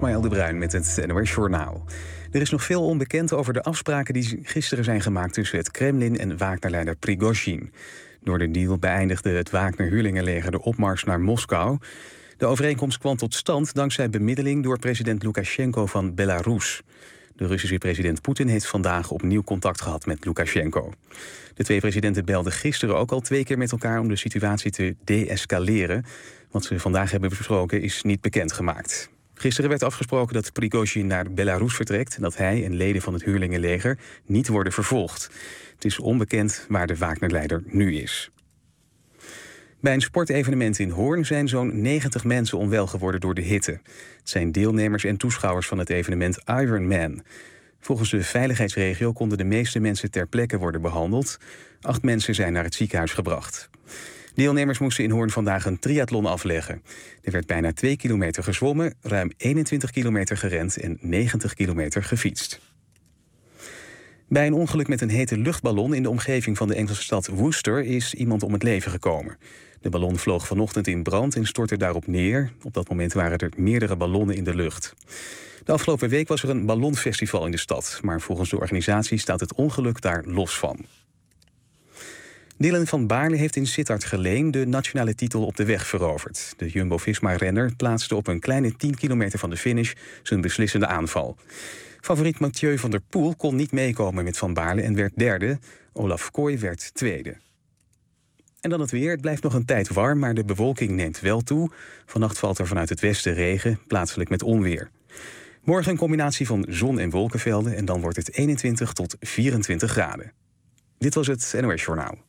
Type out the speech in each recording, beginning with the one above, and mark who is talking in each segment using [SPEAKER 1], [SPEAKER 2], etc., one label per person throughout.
[SPEAKER 1] Ismaël de Bruin met het NOS Journaal. Er is nog veel onbekend over de afspraken die gisteren zijn gemaakt tussen het Kremlin en Wagner-leider Prigozhin. Door de deal beëindigde het Wagner-huurlingenleger de opmars naar Moskou. De overeenkomst kwam tot stand dankzij bemiddeling door president Lukasjenko van Belarus. De Russische president Poetin heeft vandaag opnieuw contact gehad met Lukasjenko. De twee presidenten belden gisteren ook al 2 keer met elkaar om de situatie te de-escaleren. Wat ze vandaag hebben besproken is niet bekendgemaakt. Gisteren werd afgesproken dat Prigozhin naar Belarus vertrekt en dat hij en leden van het huurlingenleger niet worden vervolgd. Het is onbekend waar de Wagner-leider nu is. Bij een sportevenement in Hoorn zijn zo'n 90 mensen onwel geworden door de hitte. Het zijn deelnemers en toeschouwers van het evenement Ironman. Volgens de veiligheidsregio konden de meeste mensen ter plekke worden behandeld. 8 mensen zijn naar het ziekenhuis gebracht. Deelnemers moesten in Hoorn vandaag een triathlon afleggen. Er werd bijna 2 kilometer gezwommen, ruim 21 kilometer gerend en 90 kilometer gefietst. Bij een ongeluk met een hete luchtballon in de omgeving van de Engelse stad Worcester is iemand om het leven gekomen. De ballon vloog vanochtend in brand en stortte daarop neer. Op dat moment waren er meerdere ballonnen in de lucht. De afgelopen week was er een ballonfestival in de stad, maar volgens de organisatie staat het ongeluk daar los van. Dylan van Baarle heeft in Sittard-Geleen de nationale titel op de weg veroverd. De Jumbo-Visma-renner plaatste op een kleine 10 kilometer van de finish zijn beslissende aanval. Favoriet Mathieu van der Poel kon niet meekomen met Van Baarle en werd derde. Olaf Kooi werd tweede. En dan het weer. Het blijft nog een tijd warm, maar de bewolking neemt wel toe. Vannacht valt er vanuit het westen regen, plaatselijk met onweer. Morgen een combinatie van zon- en wolkenvelden en dan wordt het 21 tot 24 graden. Dit was het NOS Journaal.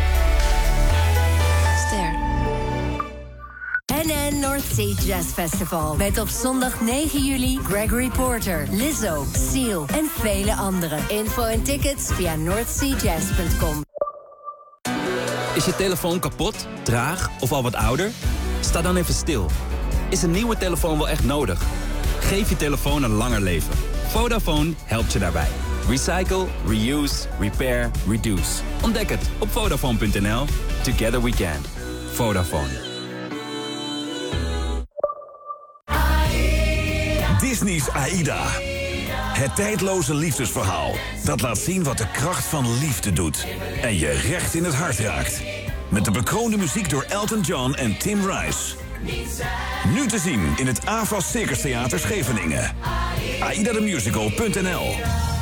[SPEAKER 2] NN North Sea Jazz Festival. Met op zondag 9 juli Gregory Porter, Lizzo, Seal en vele anderen. Info en tickets via northseajazz.com.
[SPEAKER 3] Is je telefoon kapot, traag of al wat ouder? Sta dan even stil. Is een nieuwe telefoon wel echt nodig? Geef je telefoon een langer leven. Vodafone helpt je daarbij. Recycle, reuse, repair, reduce. Ontdek het op Vodafone.nl. Together we can. Vodafone.
[SPEAKER 4] Disney's AIDA. Het tijdloze liefdesverhaal dat laat zien wat de kracht van liefde doet. En je recht in het hart raakt. Met de bekroonde muziek door Elton John en Tim Rice. Nu te zien in het AVAS Circus Theater Scheveningen. AIDAthemusical.nl.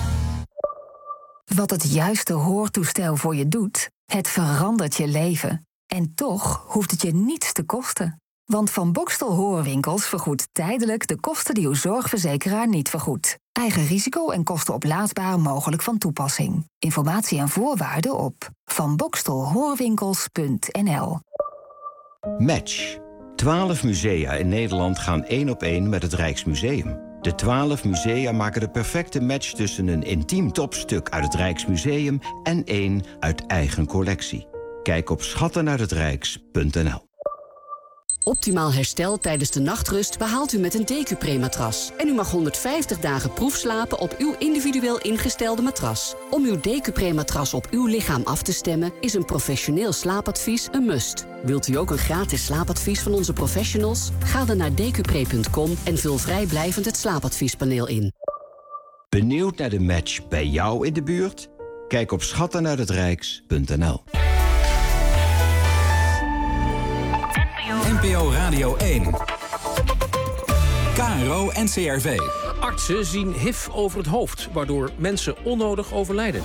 [SPEAKER 5] Wat het juiste hoortoestel voor je doet, het verandert je leven. En toch hoeft het je niets te kosten. Want Van Boxtel Hoorwinkels vergoedt tijdelijk de kosten die uw zorgverzekeraar niet vergoedt. Eigen risico en kosten oplaadsbaar mogelijk van toepassing. Informatie en voorwaarden op vanboxtelhoorwinkels.nl.
[SPEAKER 6] Match. 12 musea in Nederland gaan 1-op-1 met het Rijksmuseum. De 12 musea maken de perfecte match tussen een intiem topstuk uit het Rijksmuseum en één uit eigen collectie. Kijk op schattenuithetrijks.nl.
[SPEAKER 7] Optimaal herstel tijdens de nachtrust behaalt u met een Decupre-matras. En u mag 150 dagen proefslapen op uw individueel ingestelde matras. Om uw Decupre-matras op uw lichaam af te stemmen is een professioneel slaapadvies een must. Wilt u ook een gratis slaapadvies van onze professionals? Ga dan naar decupre.com en vul vrijblijvend het slaapadviespaneel in.
[SPEAKER 6] Benieuwd naar de match bij jou in de buurt? Kijk op schattenuithetrijks.nl.
[SPEAKER 8] NPO Radio 1. KRO NCRV.
[SPEAKER 9] Artsen zien HIV over het hoofd, waardoor mensen onnodig overlijden.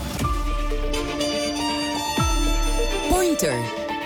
[SPEAKER 10] Pointer.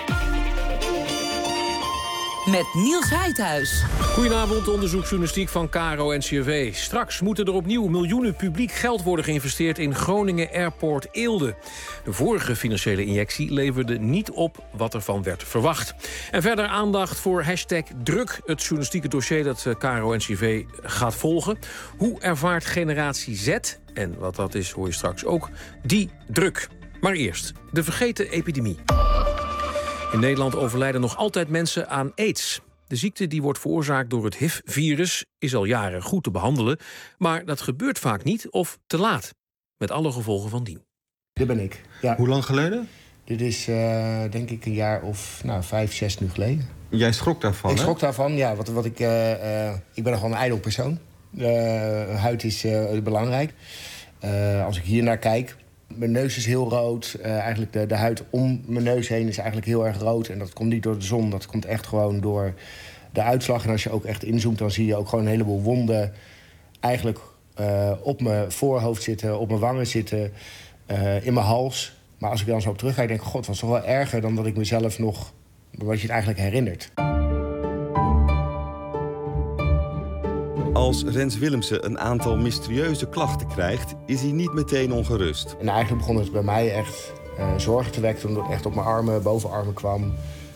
[SPEAKER 10] Met Niels Heidhuis.
[SPEAKER 9] Goedenavond, onderzoeksjournalistiek van KRO-NCRV. Straks moeten er opnieuw miljoenen publiek geld worden geïnvesteerd in Groningen Airport Eelde. De vorige financiële injectie leverde niet op wat ervan werd verwacht. En verder aandacht voor #druk, het journalistieke dossier dat KRO-NCRV gaat volgen. Hoe ervaart generatie Z, en wat dat is hoor je straks ook, die druk? Maar eerst, de vergeten epidemie. In Nederland overlijden nog altijd mensen aan AIDS. De ziekte die wordt veroorzaakt door het HIV-virus is al jaren goed te behandelen, maar dat gebeurt vaak niet of te laat. Met alle gevolgen van dien.
[SPEAKER 11] Dit ben ik. Ja.
[SPEAKER 12] Hoe lang geleden?
[SPEAKER 11] Dit is denk ik een jaar of 5, 6 nu geleden.
[SPEAKER 12] Jij schrok daarvan,
[SPEAKER 11] Ik schrok daarvan, ja. Ik ben nogal een ijdel persoon. Huid is belangrijk. Als ik hier naar kijk, mijn neus is heel rood. Eigenlijk de huid om mijn neus heen is eigenlijk heel erg rood. En dat komt niet door de zon, dat komt echt gewoon door de uitslag. En als je ook echt inzoomt, dan zie je ook gewoon een heleboel wonden eigenlijk op mijn voorhoofd zitten, op mijn wangen zitten, in mijn hals. Maar als ik dan zo op terugkijk, denk ik, god, was toch wel erger dan dat ik mezelf nog, wat je het eigenlijk herinnert.
[SPEAKER 12] Als Rens Willemsen een aantal mysterieuze klachten krijgt, is hij niet meteen ongerust.
[SPEAKER 11] En eigenlijk begon het bij mij echt zorgen te wekken, omdat het echt op mijn armen, bovenarmen kwam.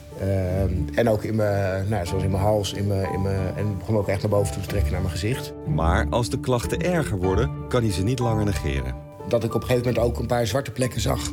[SPEAKER 11] En ook in mijn, zoals in mijn hals, en het begon ook echt naar boven toe te trekken naar mijn gezicht.
[SPEAKER 12] Maar als de klachten erger worden, kan hij ze niet langer negeren.
[SPEAKER 11] Dat ik op een gegeven moment ook een paar zwarte plekken zag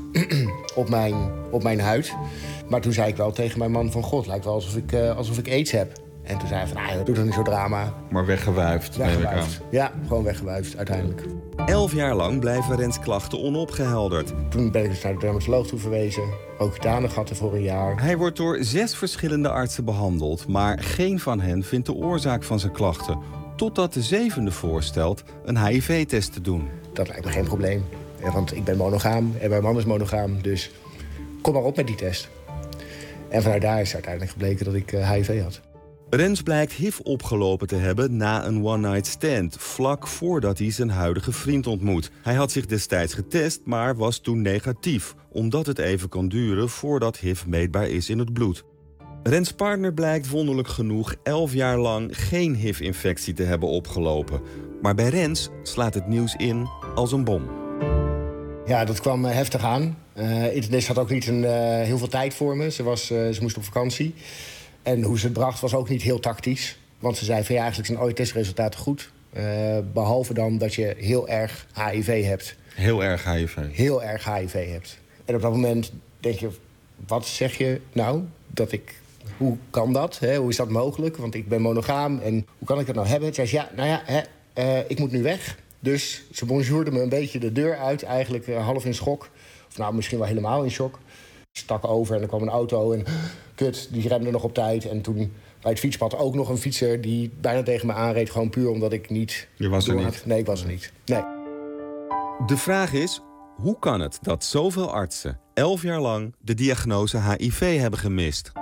[SPEAKER 11] op mijn huid. Maar toen zei ik wel tegen mijn man van, god, het lijkt wel alsof ik aids heb. En toen zei hij van, doe dan niet zo drama.
[SPEAKER 12] Maar weggewuifd, neem ik aan.
[SPEAKER 11] Ja, gewoon weggewuifd uiteindelijk.
[SPEAKER 12] 11 jaar lang blijven Rens klachten onopgehelderd.
[SPEAKER 11] Toen ben ik dus naar de dermatoloog toe verwezen. Ook getanen gehad voor een jaar.
[SPEAKER 12] Hij wordt door 6 verschillende artsen behandeld, maar geen van hen vindt de oorzaak van zijn klachten. Totdat de 7e voorstelt een HIV-test te doen.
[SPEAKER 11] Dat lijkt me geen probleem. Want ik ben monogaam en mijn man is monogaam. Dus kom maar op met die test. En vanuit daar is uiteindelijk gebleken dat ik HIV had.
[SPEAKER 12] Rens blijkt HIV opgelopen te hebben na een one-night stand, vlak voordat hij zijn huidige vriend ontmoet. Hij had zich destijds getest, maar was toen negatief, omdat het even kan duren voordat HIV meetbaar is in het bloed. Rens' partner blijkt wonderlijk genoeg 11 jaar lang geen HIV-infectie te hebben opgelopen. Maar bij Rens slaat het nieuws in als een bom.
[SPEAKER 11] Ja, dat kwam heftig aan. Internet had ook niet heel veel tijd voor me. Ze moest op vakantie. En hoe ze het bracht was ook niet heel tactisch. Want ze zei van ja, eigenlijk zijn al je testresultaten goed. Behalve dan dat je heel erg HIV hebt.
[SPEAKER 12] Heel erg HIV?
[SPEAKER 11] Heel erg HIV hebt. En op dat moment denk je, wat zeg je nou? Hoe kan dat? Hè? Hoe is dat mogelijk? Want ik ben monogaam en hoe kan ik dat nou hebben? Ze zei ik moet nu weg. Dus ze bonjourde me een beetje de deur uit. Eigenlijk half in schok. Of nou, misschien wel helemaal in shock. Stak over en er kwam een auto en kut, die remde nog op tijd. En toen bij het fietspad ook nog een fietser die bijna tegen me aanreed. Gewoon puur omdat ik niet...
[SPEAKER 12] Je was er niet?
[SPEAKER 11] Nee, ik was er niet. Nee.
[SPEAKER 12] De vraag is, hoe kan het dat zoveel artsen 11 jaar lang de diagnose HIV hebben gemist?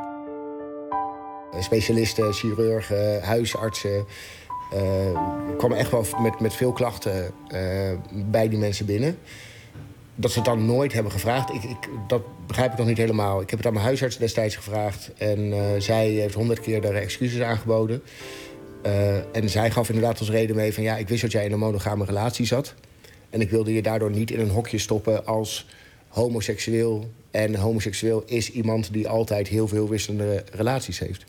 [SPEAKER 11] Specialisten, chirurgen, huisartsen. kwamen echt wel met veel klachten bij die mensen binnen. Dat ze het dan nooit hebben gevraagd, dat begrijp ik nog niet helemaal. Ik heb het aan mijn huisarts destijds gevraagd. En zij heeft 100 keer daar excuses aangeboden. En zij gaf inderdaad als reden mee van ja, ik wist dat jij in een monogame relatie zat. En ik wilde je daardoor niet in een hokje stoppen als homoseksueel. En homoseksueel is iemand die altijd heel veel wisselende relaties heeft.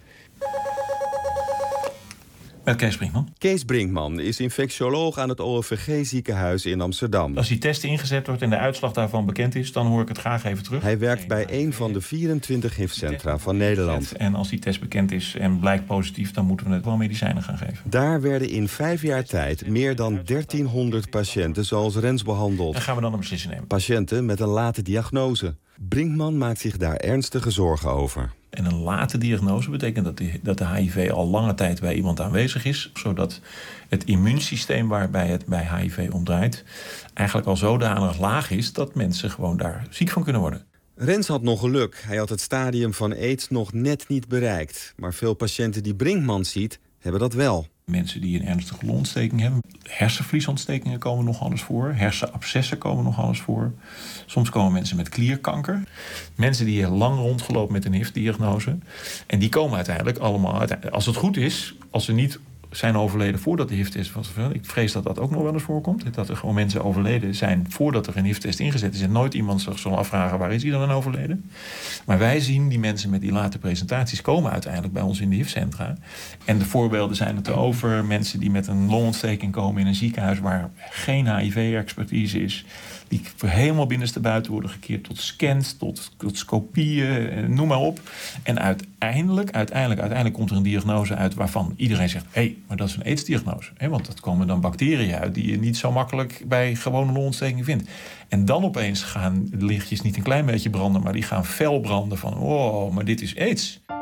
[SPEAKER 13] Met Kees Brinkman.
[SPEAKER 12] Kees Brinkman is infectioloog aan het OLVG-ziekenhuis in Amsterdam.
[SPEAKER 13] Als die test ingezet wordt en de uitslag daarvan bekend is, dan hoor ik het graag even terug.
[SPEAKER 12] Hij werkt bij een van de 24 HIV-centra van Nederland.
[SPEAKER 13] En als die test bekend is en blijkt positief, dan moeten we het wel medicijnen gaan geven.
[SPEAKER 12] Daar werden in 5 jaar tijd meer dan 1300 patiënten zoals Rens behandeld.
[SPEAKER 13] Dan gaan we dan een beslissing nemen.
[SPEAKER 12] Patiënten met een late diagnose. Brinkman maakt zich daar ernstige zorgen over.
[SPEAKER 13] En een late diagnose betekent dat de HIV al lange tijd bij iemand aanwezig is, zodat het immuunsysteem waarbij het bij HIV om draait eigenlijk al zodanig laag is dat mensen gewoon daar ziek van kunnen worden.
[SPEAKER 12] Rens had nog geluk. Hij had het stadium van AIDS nog net niet bereikt. Maar veel patiënten die Brinkman ziet, hebben dat wel.
[SPEAKER 13] Mensen die een ernstige longontsteking hebben. Hersenvliesontstekingen komen nogal eens voor. Hersenabscessen komen nogal eens voor. Soms komen mensen met klierkanker. Mensen die heel lang rondgelopen met een HIV-diagnose. En die komen uiteindelijk allemaal, als het goed is, als ze niet zijn overleden voordat de HIV-test was. Ik vrees dat dat ook nog wel eens voorkomt. Dat er gewoon mensen overleden zijn voordat er een HIV-test ingezet is. En nooit iemand zich zal afvragen, waar is hij dan overleden? Maar wij zien die mensen met die late presentaties komen uiteindelijk bij ons in de HIV-centra. En de voorbeelden zijn er te over. Mensen die met een longontsteking komen in een ziekenhuis waar geen HIV-expertise is. Die helemaal binnenstebuiten worden gekeerd tot scans, tot scopieën, noem maar op. En uiteindelijk komt er een diagnose uit waarvan iedereen zegt, hé, maar dat is een AIDS-diagnose. Want dat komen dan bacteriën uit die je niet zo makkelijk bij gewone longontsteking vindt. En dan opeens gaan de lichtjes niet een klein beetje branden, maar die gaan fel branden van, oh, maar dit is AIDS.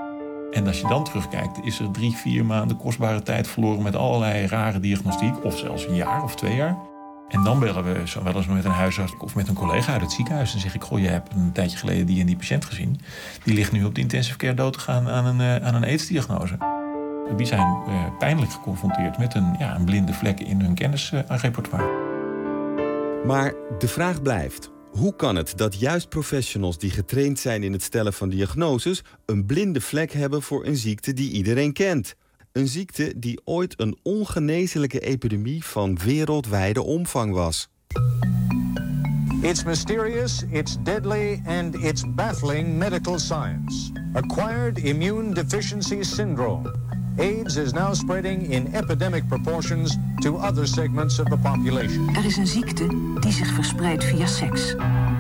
[SPEAKER 13] En als je dan terugkijkt, is er 3-4 maanden kostbare tijd verloren met allerlei rare diagnostiek. Of zelfs een jaar of 2 jaar. En dan bellen we zo wel eens met een huisarts of met een collega uit het ziekenhuis. En zeg ik, je hebt een tijdje geleden die en die patiënt gezien. Die ligt nu op de intensive care dood te gaan aan een AIDS-diagnose. Die zijn pijnlijk geconfronteerd met een blinde vlek in hun kennisrepertoire.
[SPEAKER 12] Maar de vraag blijft. Hoe kan het dat juist professionals die getraind zijn in het stellen van diagnoses een blinde vlek hebben voor een ziekte die iedereen kent? Een ziekte die ooit een ongeneeslijke epidemie van wereldwijde omvang was.
[SPEAKER 14] It's mysterious, it's deadly and it's baffling medical science. Acquired immune deficiency syndrome. AIDS is now spreading in epidemic proportions to other segments of the population.
[SPEAKER 15] Er is een ziekte die zich verspreidt via seks.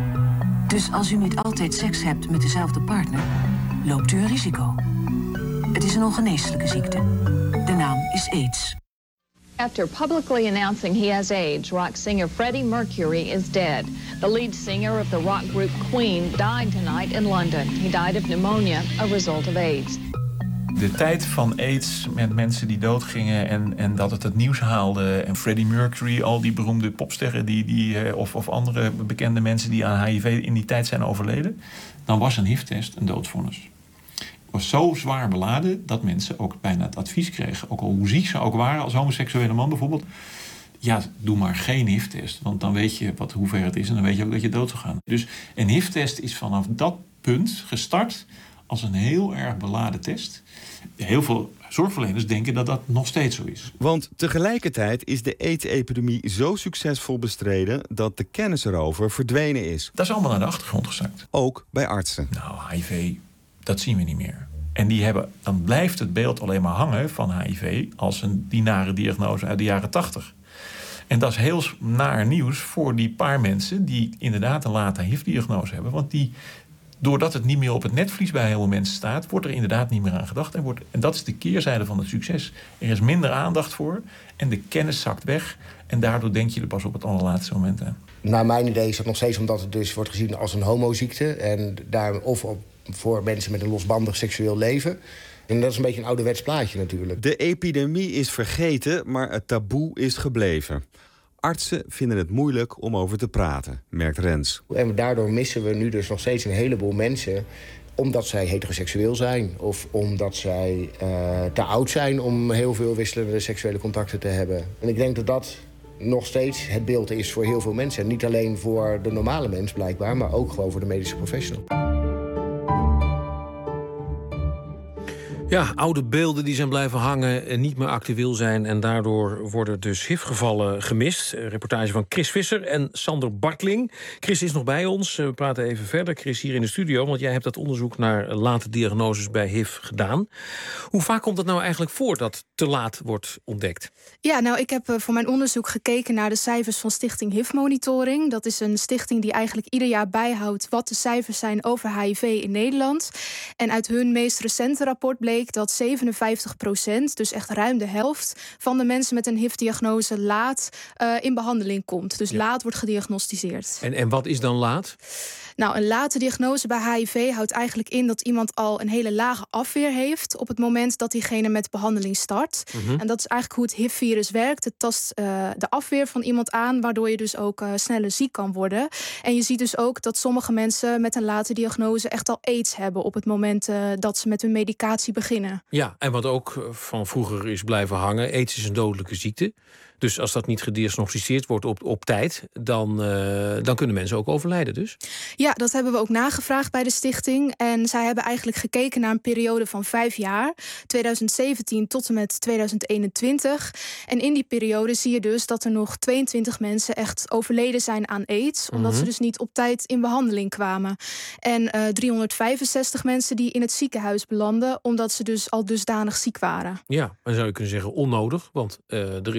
[SPEAKER 15] Dus als u niet altijd seks hebt met dezelfde partner, loopt u een risico. Het is een ongeneeslijke ziekte. De naam is AIDS.
[SPEAKER 16] After publicly announcing he has AIDS, rock singer Freddie Mercury is dead. The lead singer of the rock group Queen died tonight in London. He died of pneumonia, a result of AIDS.
[SPEAKER 13] De tijd van AIDS met mensen die doodgingen en dat het nieuws haalde. En Freddie Mercury, al die beroemde popsterren of andere bekende mensen die aan HIV in die tijd zijn overleden. Dan was een HIV-test een doodvonnis. Het was zo zwaar beladen dat mensen ook bijna het advies kregen. Ook al hoe ziek ze ook waren, als homoseksuele man bijvoorbeeld. Ja, doe maar geen HIV-test. Want dan weet je hoe ver het is en dan weet je ook dat je dood zou gaan. Dus een HIV-test is vanaf dat punt gestart als een heel erg beladen test. Heel veel zorgverleners denken dat dat nog steeds zo is.
[SPEAKER 12] Want tegelijkertijd is de AIDS-epidemie zo succesvol bestreden dat de kennis erover verdwenen is.
[SPEAKER 13] Dat is allemaal naar de achtergrond gezakt.
[SPEAKER 12] Ook bij artsen.
[SPEAKER 13] Nou, HIV, dat zien we niet meer. En dan blijft het beeld alleen maar hangen van HIV als die nare diagnose uit de jaren 80. En dat is heel naar nieuws voor die paar mensen die inderdaad een late HIV-diagnose hebben. Want doordat het niet meer op het netvlies bij heel veel mensen staat, wordt er inderdaad niet meer aan gedacht. En dat is de keerzijde van het succes. Er is minder aandacht voor en de kennis zakt weg. En daardoor denk je er pas op het allerlaatste moment aan.
[SPEAKER 11] Naar mijn idee is dat nog steeds omdat het dus wordt gezien als een homoziekte. En voor mensen met een losbandig seksueel leven. En dat is een beetje een ouderwets plaatje natuurlijk.
[SPEAKER 12] De epidemie is vergeten, maar het taboe is gebleven. Artsen vinden het moeilijk om over te praten, merkt Rens.
[SPEAKER 11] En daardoor missen we nu dus nog steeds een heleboel mensen omdat zij heteroseksueel zijn of omdat zij te oud zijn om heel veel wisselende seksuele contacten te hebben. En ik denk dat dat nog steeds het beeld is voor heel veel mensen. En niet alleen voor de normale mens blijkbaar, maar ook gewoon voor de medische professional.
[SPEAKER 9] Ja, oude beelden die zijn blijven hangen en niet meer actueel zijn. En daardoor worden dus HIV-gevallen gemist. Een reportage van Chris Visser en Sander Bartling. Chris is nog bij ons. We praten even verder. Chris, hier in de studio, want jij hebt dat onderzoek naar late diagnoses bij HIV gedaan. Hoe vaak komt het nou eigenlijk voor dat te laat wordt ontdekt?
[SPEAKER 17] Ja, nou, ik heb voor mijn onderzoek gekeken naar de cijfers van Stichting HIV-monitoring. Dat is een stichting die eigenlijk ieder jaar bijhoudt wat de cijfers zijn over HIV in Nederland. En uit hun meest recente rapport bleek dat 57%, dus echt ruim de helft, van de mensen met een HIV-diagnose laat in behandeling komt. Dus laat wordt gediagnosticeerd.
[SPEAKER 9] En wat is dan laat?
[SPEAKER 17] Nou, een late diagnose bij HIV houdt eigenlijk in dat iemand al een hele lage afweer heeft op het moment dat diegene met behandeling start. En dat is eigenlijk hoe het HIV-virus werkt. Het tast de afweer van iemand aan, waardoor je dus ook sneller ziek kan worden. En je ziet dus ook dat sommige mensen met een late diagnose echt al AIDS hebben op het moment dat ze met hun medicatie beginnen.
[SPEAKER 9] Ja, en wat ook van vroeger is blijven hangen, AIDS is een dodelijke ziekte. Dus als dat niet gediagnosticeerd wordt op tijd, dan kunnen mensen ook overlijden dus?
[SPEAKER 17] Ja, dat hebben we ook nagevraagd bij de stichting. En zij hebben eigenlijk gekeken naar een periode van 5 jaar. 2017 tot en met 2021. En in die periode zie je dus dat er nog 22 mensen echt overleden zijn aan AIDS. Omdat ze dus niet op tijd in behandeling kwamen. En 365 mensen die in het ziekenhuis belanden, omdat ze dus al dusdanig ziek waren.
[SPEAKER 9] Ja, dan zou je kunnen zeggen onnodig. Want er is een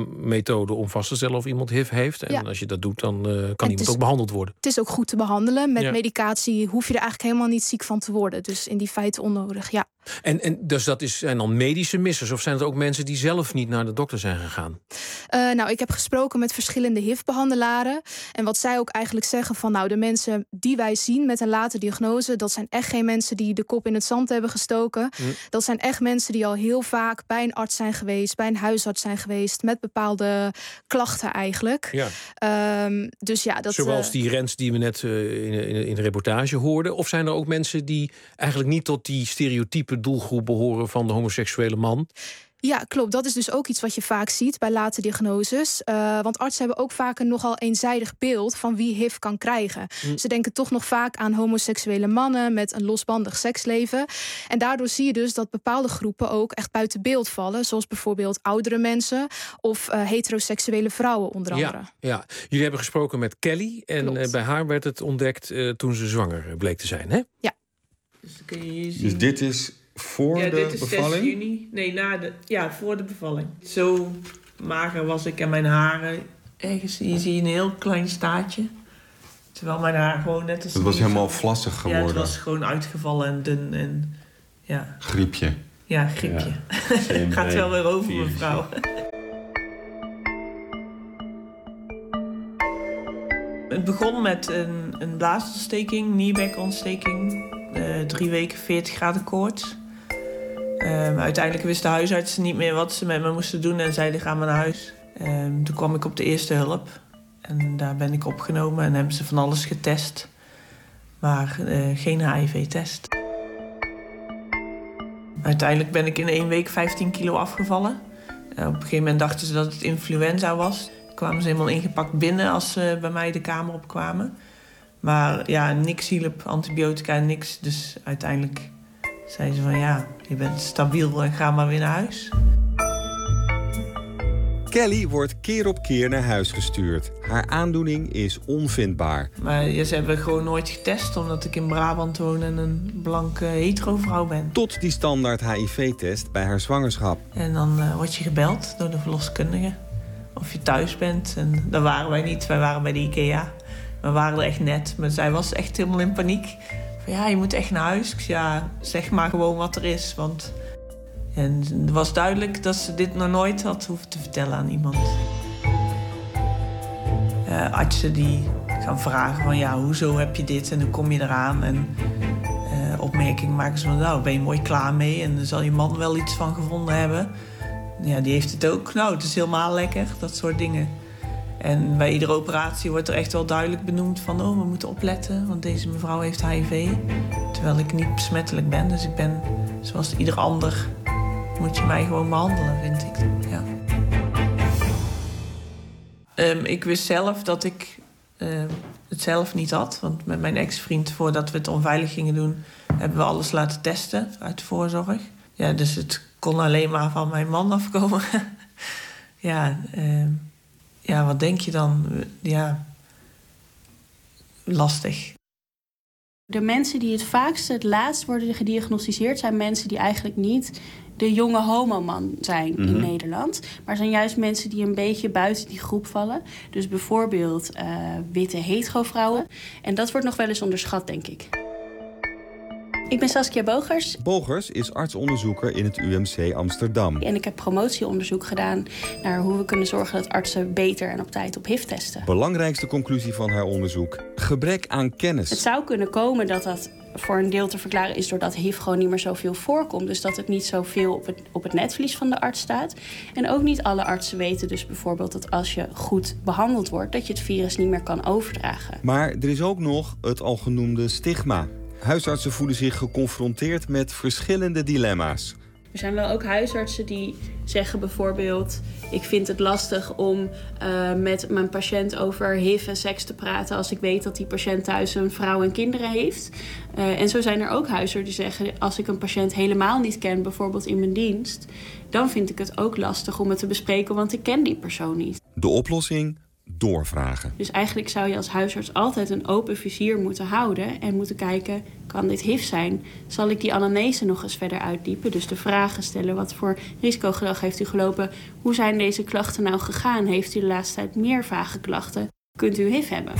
[SPEAKER 9] methode om vast te stellen of iemand HIV heeft. En als je dat doet, dan kan iemand ook behandeld worden.
[SPEAKER 17] Het is ook goed te behandelen. Met medicatie hoef je er eigenlijk helemaal niet ziek van te worden. Dus in die feite onnodig, ja.
[SPEAKER 9] En dus zijn dan medische missers? Of zijn het ook mensen die zelf niet naar de dokter zijn gegaan?
[SPEAKER 17] Ik heb gesproken met verschillende HIV-behandelaren. En wat zij ook eigenlijk zeggen van... de mensen die wij zien met een late diagnose... dat zijn echt geen mensen die de kop in het zand hebben gestoken. Dat zijn echt mensen die al heel vaak bij een arts zijn geweest... bij een huisarts zijn geweest... met bepaalde klachten eigenlijk.
[SPEAKER 9] Ja.
[SPEAKER 17] Dat,
[SPEAKER 9] zoals die Rens die we net in de reportage hoorden? Of zijn er ook mensen die eigenlijk niet tot die stereotype doelgroep behoren van de homoseksuele man?
[SPEAKER 17] Ja, klopt. Dat is dus ook iets wat je vaak ziet bij late diagnoses. Want artsen hebben ook vaak een nogal eenzijdig beeld van wie HIV kan krijgen. Ze denken toch nog vaak aan homoseksuele mannen met een losbandig seksleven. En daardoor zie je dus dat bepaalde groepen ook echt buiten beeld vallen. Zoals bijvoorbeeld oudere mensen of heteroseksuele vrouwen onder andere.
[SPEAKER 9] Ja. Jullie hebben gesproken met Kelly en bij haar werd het ontdekt toen ze zwanger bleek te zijn, hè?
[SPEAKER 17] Ja.
[SPEAKER 18] Dus dan kun je hier zien.
[SPEAKER 12] Dus dit is voor de
[SPEAKER 18] dit is
[SPEAKER 12] bevalling?
[SPEAKER 18] 6 juni. Nee, voor de bevalling. Zo mager was ik en mijn haren. Ergens hier zie je een heel klein staartje. Terwijl mijn haar gewoon net als...
[SPEAKER 12] Het was helemaal vlassig geworden.
[SPEAKER 18] Ja, het was gewoon uitgevallen en dun en... Ja.
[SPEAKER 12] Griepje.
[SPEAKER 18] Ja, griepje. Ja. Gaat wel weer over, mevrouw. Het begon met een blaasontsteking, nierbekontsteking. 3 weken 40 graden koorts. Uiteindelijk wist de huisarts niet meer wat ze met me moesten doen en zeiden: ga maar naar huis. Toen kwam ik op de eerste hulp. En daar ben ik opgenomen en hebben ze van alles getest. Maar geen HIV-test. Uiteindelijk ben ik in 1 week 15 kilo afgevallen. Op een gegeven moment dachten ze dat het influenza was. Kwamen ze helemaal ingepakt binnen als ze bij mij de kamer opkwamen. Maar ja, niks hielp, antibiotica en niks. Dus uiteindelijk zeiden ze van ja, je bent stabiel en ga maar weer naar huis.
[SPEAKER 12] Kelly wordt keer op keer naar huis gestuurd. Haar aandoening is onvindbaar.
[SPEAKER 18] Maar ze hebben gewoon nooit getest, omdat ik in Brabant woon en een blanke hetero-vrouw ben.
[SPEAKER 12] Tot die standaard HIV-test bij haar zwangerschap.
[SPEAKER 18] En dan word je gebeld door de verloskundige of je thuis bent. En daar waren wij niet, wij waren bij de IKEA. We waren er echt net, maar zij was echt helemaal in paniek. Van, ja, je moet echt naar huis. Ik zei, ja, zeg maar gewoon wat er is, want... En het was duidelijk dat ze dit nog nooit had hoeven te vertellen aan iemand. Artsen die gaan vragen van ja, hoezo heb je dit en hoe kom je eraan? En opmerkingen maken ze van nou, ben je mooi klaar mee? En dan zal je man wel iets van gevonden hebben. Ja, die heeft het ook. Nou, het is helemaal lekker, dat soort dingen. En bij iedere operatie wordt er echt wel duidelijk benoemd van oh, we moeten opletten, want deze mevrouw heeft HIV. Terwijl ik niet besmettelijk ben, dus ik ben zoals ieder ander... moet je mij gewoon behandelen, vind ik. Ja. Ik wist zelf dat ik het zelf niet had. Want met mijn ex-vriend, voordat we het onveilig gingen doen... hebben we alles laten testen uit voorzorg. Ja, dus het kon alleen maar van mijn man afkomen. Ja, wat denk je dan? Ja, lastig.
[SPEAKER 19] De mensen die het vaakst het laatst worden gediagnosticeerd... zijn mensen die eigenlijk niet de jonge homoman zijn in Nederland. Maar zijn juist mensen die een beetje buiten die groep vallen. Dus bijvoorbeeld witte hetero-vrouwen. En dat wordt nog wel eens onderschat, denk ik. Ik ben Saskia Bogers.
[SPEAKER 12] Bogers is artsonderzoeker in het UMC Amsterdam.
[SPEAKER 19] En ik heb promotieonderzoek gedaan naar hoe we kunnen zorgen dat artsen beter en op tijd op HIV testen.
[SPEAKER 12] Belangrijkste conclusie van haar onderzoek: gebrek aan kennis.
[SPEAKER 19] Het zou kunnen komen dat dat voor een deel te verklaren is doordat HIV gewoon niet meer zoveel voorkomt. Dus dat het niet zoveel op het netvlies van de arts staat. En ook niet alle artsen weten dus bijvoorbeeld dat als je goed behandeld wordt, dat je het virus niet meer kan overdragen.
[SPEAKER 12] Maar er is ook nog het al genoemde stigma. Huisartsen voelen zich geconfronteerd met verschillende dilemma's.
[SPEAKER 19] Er zijn wel ook huisartsen die zeggen bijvoorbeeld... ik vind het lastig om met mijn patiënt over HIV en seks te praten... als ik weet dat die patiënt thuis een vrouw en kinderen heeft. En zo zijn er ook huisartsen die zeggen... als ik een patiënt helemaal niet ken, bijvoorbeeld in mijn dienst... dan vind ik het ook lastig om het te bespreken, want ik ken die persoon niet.
[SPEAKER 12] De oplossing? doorvragen.
[SPEAKER 19] Dus eigenlijk zou je als huisarts altijd een open vizier moeten houden en moeten kijken, kan dit HIV zijn? Zal ik die anamnese nog eens verder uitdiepen? Dus de vragen stellen, wat voor risicogedrag heeft u gelopen? Hoe zijn deze klachten nou gegaan? Heeft u de laatste tijd meer vage klachten? Kunt u HIV hebben?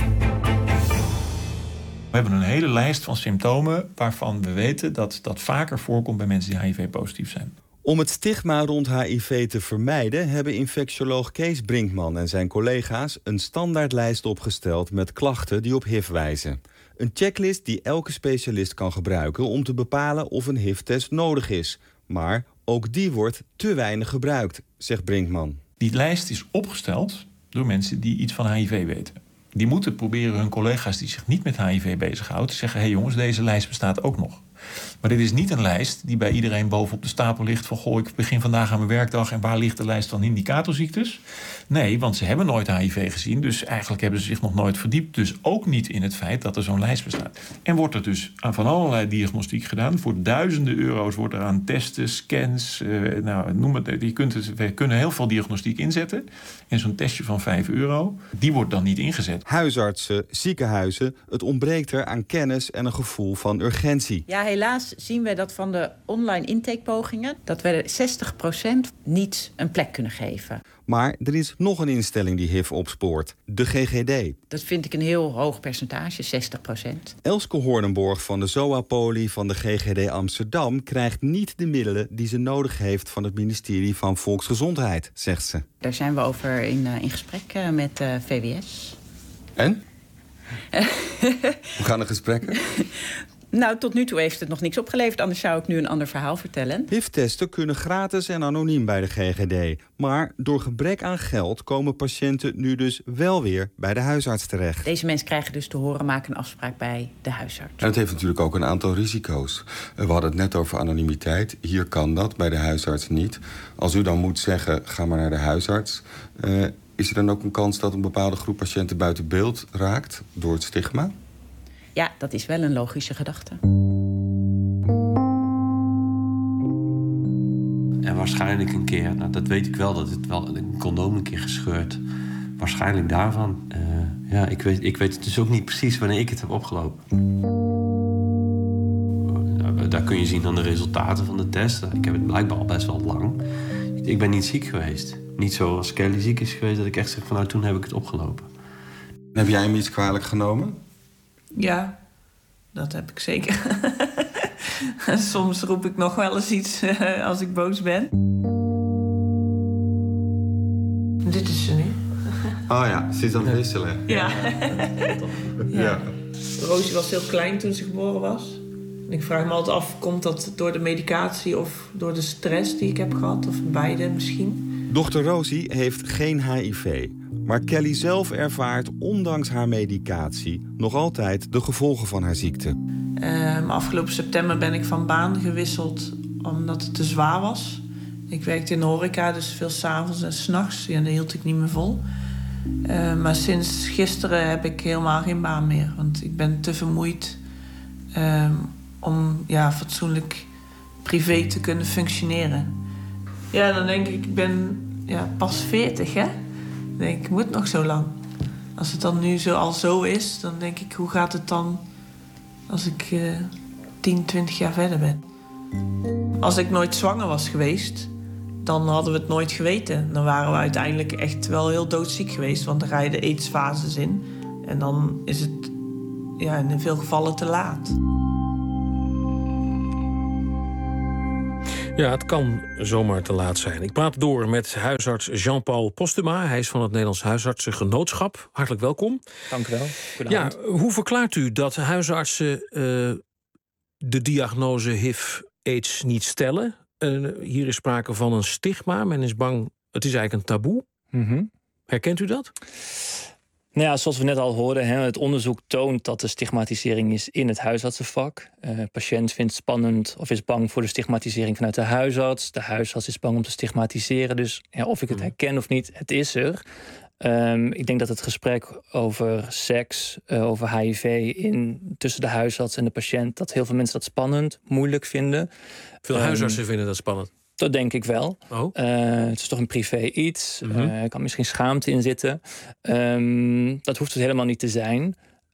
[SPEAKER 13] We hebben een hele lijst van symptomen waarvan we weten dat dat vaker voorkomt bij mensen die HIV-positief zijn.
[SPEAKER 12] Om het stigma rond HIV te vermijden hebben infectioloog Kees Brinkman en zijn collega's een standaardlijst opgesteld met klachten die op HIV wijzen. Een checklist die elke specialist kan gebruiken om te bepalen of een HIV-test nodig is. Maar ook die wordt te weinig gebruikt, zegt Brinkman.
[SPEAKER 13] Die lijst is opgesteld door mensen die iets van HIV weten. Die moeten proberen hun collega's die zich niet met HIV bezighouden te zeggen, hé jongens, deze lijst bestaat ook nog. Maar dit is niet een lijst die bij iedereen bovenop de stapel ligt van, goh, ik begin vandaag aan mijn werkdag en waar ligt de lijst van indicatorziektes? Nee, want ze hebben nooit HIV gezien, dus eigenlijk hebben ze zich nog nooit verdiept. Dus ook niet in het feit dat er zo'n lijst bestaat. En wordt er dus aan van allerlei diagnostiek gedaan. Voor duizenden euro's wordt er aan testen, scans, noem het. We kunnen heel veel diagnostiek inzetten. En zo'n testje van €5, die wordt dan niet ingezet.
[SPEAKER 12] Huisartsen, ziekenhuizen, het ontbreekt er aan kennis en een gevoel van urgentie.
[SPEAKER 20] Ja, helaas zien we dat van de online intakepogingen, dat we 60% niet een plek kunnen geven.
[SPEAKER 12] Maar er is nog een instelling die HIV opspoort, de GGD.
[SPEAKER 20] Dat vind ik een heel hoog percentage, 60%.
[SPEAKER 12] Elske Hoornenborg van de ZOA-poli van de GGD Amsterdam krijgt niet de middelen die ze nodig heeft van het ministerie van Volksgezondheid, zegt ze.
[SPEAKER 20] Daar zijn we over in gesprek met VWS.
[SPEAKER 12] En? Hoe gaan de gesprekken?
[SPEAKER 20] Nou, tot nu toe heeft het nog niks opgeleverd, anders zou ik nu een ander verhaal vertellen.
[SPEAKER 12] HIV-testen kunnen gratis en anoniem bij de GGD. Maar door gebrek aan geld komen patiënten nu dus wel weer bij de huisarts terecht.
[SPEAKER 20] Deze mensen krijgen dus te horen, maken een afspraak bij de huisarts.
[SPEAKER 12] En het heeft natuurlijk ook een aantal risico's. We hadden het net over anonimiteit. Hier kan dat, bij de huisarts niet. Als u dan moet zeggen, ga maar naar de huisarts. Is er dan ook een kans dat een bepaalde groep patiënten buiten beeld raakt door het stigma?
[SPEAKER 20] Ja, dat is wel een logische gedachte.
[SPEAKER 21] En waarschijnlijk een keer, nou dat weet ik wel, dat het wel een condoom een keer gescheurd. Waarschijnlijk daarvan. Ik weet het dus ook niet precies wanneer ik het heb opgelopen. Daar kun je zien aan de resultaten van de test. Ik heb het blijkbaar al best wel lang. Ik ben niet ziek geweest. Niet zoals Kelly ziek is geweest, dat ik echt zeg van nou, toen heb ik het opgelopen.
[SPEAKER 12] Heb jij hem iets kwalijk genomen?
[SPEAKER 18] Ja, dat heb ik zeker. Soms roep ik nog wel eens iets als ik boos ben. Dit is ze nu.
[SPEAKER 12] Oh ja, ze is aan het wisselen.
[SPEAKER 18] Ja.
[SPEAKER 12] Ja.
[SPEAKER 18] Roosje was heel klein toen ze geboren was. En ik vraag me altijd af, komt dat door de medicatie of door de stress die ik heb gehad? Of beide misschien?
[SPEAKER 12] Dochter Rosie heeft geen HIV. Maar Kelly zelf ervaart, ondanks haar medicatie, nog altijd de gevolgen van haar ziekte.
[SPEAKER 18] Afgelopen september ben ik van baan gewisseld omdat het te zwaar was. Ik werkte in de horeca, dus veel 's avonds en 's nachts. Ja, dat hield ik niet meer vol. Maar sinds gisteren heb ik helemaal geen baan meer. Want ik ben te vermoeid om fatsoenlijk privé te kunnen functioneren. Ja, dan denk ik ben pas 40, hè? Dan denk ik moet nog zo lang. Als het dan nu al zo is, dan denk ik, hoe gaat het dan als ik 10, 20 jaar verder ben? Als ik nooit zwanger was geweest, dan hadden we het nooit geweten. Dan waren we uiteindelijk echt wel heel doodziek geweest, want dan ga je de aidsfases in. En dan is het in veel gevallen te laat.
[SPEAKER 9] Ja, het kan zomaar te laat zijn. Ik praat door met huisarts Jean-Paul Postuma. Hij is van het Nederlands Huisartsengenootschap. Hartelijk welkom.
[SPEAKER 22] Dank u wel.
[SPEAKER 9] Ja, hoe verklaart u dat huisartsen de diagnose HIV-AIDS niet stellen? Hier is sprake van een stigma. Men is bang, het is eigenlijk een taboe.
[SPEAKER 22] Mm-hmm.
[SPEAKER 9] Herkent u dat?
[SPEAKER 22] Nou ja, zoals we net al hoorden, het onderzoek toont dat er stigmatisering is in het huisartsenvak. Patiënt vindt het spannend of is bang voor de stigmatisering vanuit de huisarts. De huisarts is bang om te stigmatiseren. Dus of ik het herken of niet, het is er. Ik denk dat het gesprek over seks, over HIV tussen de huisarts en de patiënt, dat heel veel mensen dat spannend, moeilijk vinden.
[SPEAKER 9] Veel huisartsen vinden dat spannend.
[SPEAKER 22] Dat denk ik wel.
[SPEAKER 9] Oh.
[SPEAKER 22] Het is toch een privé iets. Er kan misschien schaamte in zitten. Dat hoeft het helemaal niet te zijn.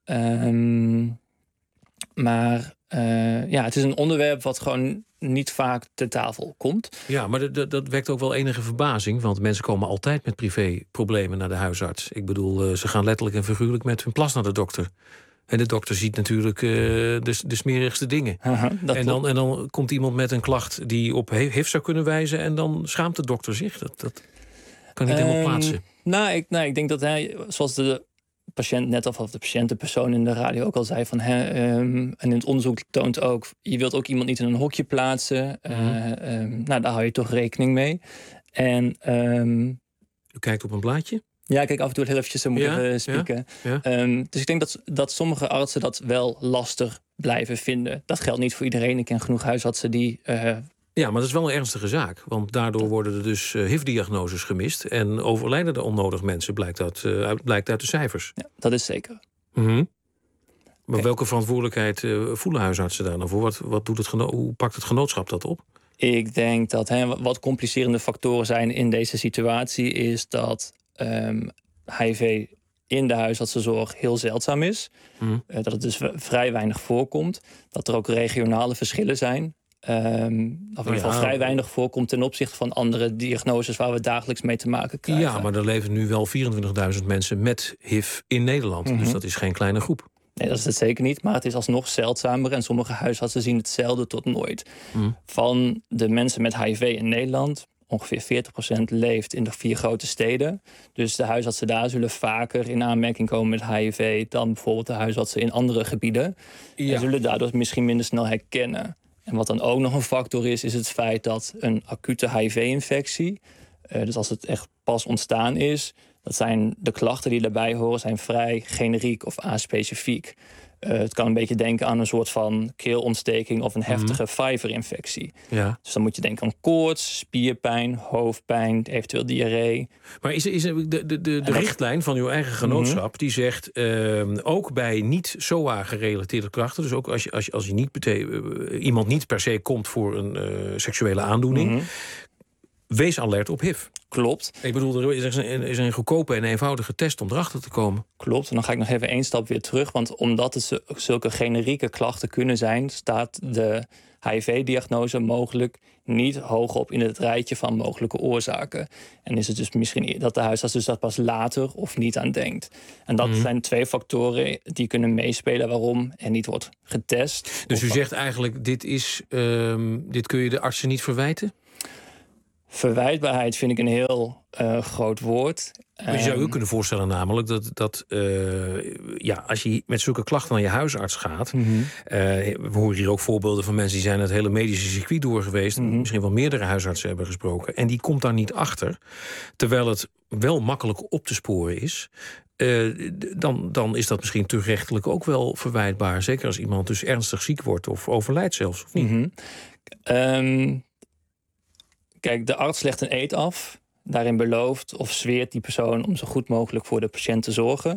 [SPEAKER 22] Maar het is een onderwerp wat gewoon niet vaak ter tafel komt.
[SPEAKER 9] Ja, maar dat wekt ook wel enige verbazing. Want mensen komen altijd met privéproblemen naar de huisarts. Ik bedoel, ze gaan letterlijk en figuurlijk met hun plas naar de dokter. En de dokter ziet natuurlijk de smerigste dingen. En dan komt iemand met een klacht die op HIV zou kunnen wijzen... en dan schaamt de dokter zich. Dat kan niet helemaal plaatsen.
[SPEAKER 22] Ik denk dat hij, zoals de patiënt net of de patiëntenpersoon in de radio ook al zei... en in het onderzoek toont ook... je wilt ook iemand niet in een hokje plaatsen. Daar hou je toch rekening mee. En
[SPEAKER 9] u kijkt op een blaadje?
[SPEAKER 22] Ja, kijk, af en toe heel eventjes, moet even spieken. Dus ik denk dat sommige artsen dat wel lastig blijven vinden. Dat geldt niet voor iedereen. Ik ken genoeg huisartsen die...
[SPEAKER 9] Ja, maar dat is wel een ernstige zaak. Want daardoor worden er dus HIV-diagnoses gemist. En overlijden er onnodig mensen, blijkt uit de cijfers.
[SPEAKER 22] Ja, dat is zeker.
[SPEAKER 9] Maar welke verantwoordelijkheid voelen huisartsen daar nou voor? Hoe pakt het genootschap dat op?
[SPEAKER 22] Ik denk dat wat complicerende factoren zijn in deze situatie... is dat HIV in de huisartsenzorg heel zeldzaam is. Dat het dus vrij weinig voorkomt. Dat er ook regionale verschillen zijn. Of in ieder geval vrij weinig voorkomt ten opzichte van andere diagnoses... waar we dagelijks mee te maken krijgen.
[SPEAKER 9] Ja, maar er leven nu wel 24.000 mensen met HIV in Nederland. Dus dat is geen kleine groep.
[SPEAKER 22] Nee, dat is het zeker niet, maar het is alsnog zeldzamer... en sommige huisartsen zien het zelden tot nooit. Van de mensen met HIV in Nederland... ongeveer 40% leeft in de 4 grote steden. Dus de huisartsen daar zullen vaker in aanmerking komen met HIV... dan bijvoorbeeld de huisartsen in andere gebieden. En zullen daardoor misschien minder snel herkennen. En wat dan ook nog een factor is het feit dat een acute HIV-infectie... dus als het echt pas ontstaan is... dat zijn de klachten die daarbij horen zijn vrij generiek of aspecifiek. Het kan een beetje denken aan een soort van keelontsteking... of een heftige vijverinfectie.
[SPEAKER 9] Ja.
[SPEAKER 22] Dus dan moet je denken aan koorts, spierpijn, hoofdpijn, eventueel diarree. Maar
[SPEAKER 9] is de richtlijn van uw eigen genootschap... die zegt ook bij niet SOA gerelateerde klachten... dus ook als je niet iemand niet per se komt voor een seksuele aandoening... wees alert op HIV.
[SPEAKER 22] Klopt.
[SPEAKER 9] Ik bedoel, er is een goedkope en eenvoudige test om erachter te komen.
[SPEAKER 22] Klopt, en dan ga ik nog even 1 stap weer terug. Want omdat het zulke generieke klachten kunnen zijn... staat de HIV-diagnose mogelijk niet hoog op in het rijtje van mogelijke oorzaken. En is het dus misschien dat de huisarts dus dat pas later of niet aan denkt. En dat zijn 2 factoren die kunnen meespelen waarom er niet wordt getest.
[SPEAKER 9] Dus u zegt eigenlijk, dit kun je de artsen niet verwijten?
[SPEAKER 22] Verwijtbaarheid vind ik een heel groot woord.
[SPEAKER 9] Maar je zou u kunnen voorstellen namelijk dat als je met zulke klachten naar je huisarts gaat... we horen hier ook voorbeelden van mensen die zijn het hele medische circuit door geweest... misschien wel meerdere huisartsen hebben gesproken... en die komt daar niet achter, terwijl het wel makkelijk op te sporen is... dan is dat misschien terugrechtelijk ook wel verwijtbaar. Zeker als iemand dus ernstig ziek wordt of overlijdt zelfs, of niet?
[SPEAKER 22] Kijk, de arts legt een eed af. Daarin belooft of zweert die persoon om zo goed mogelijk voor de patiënt te zorgen.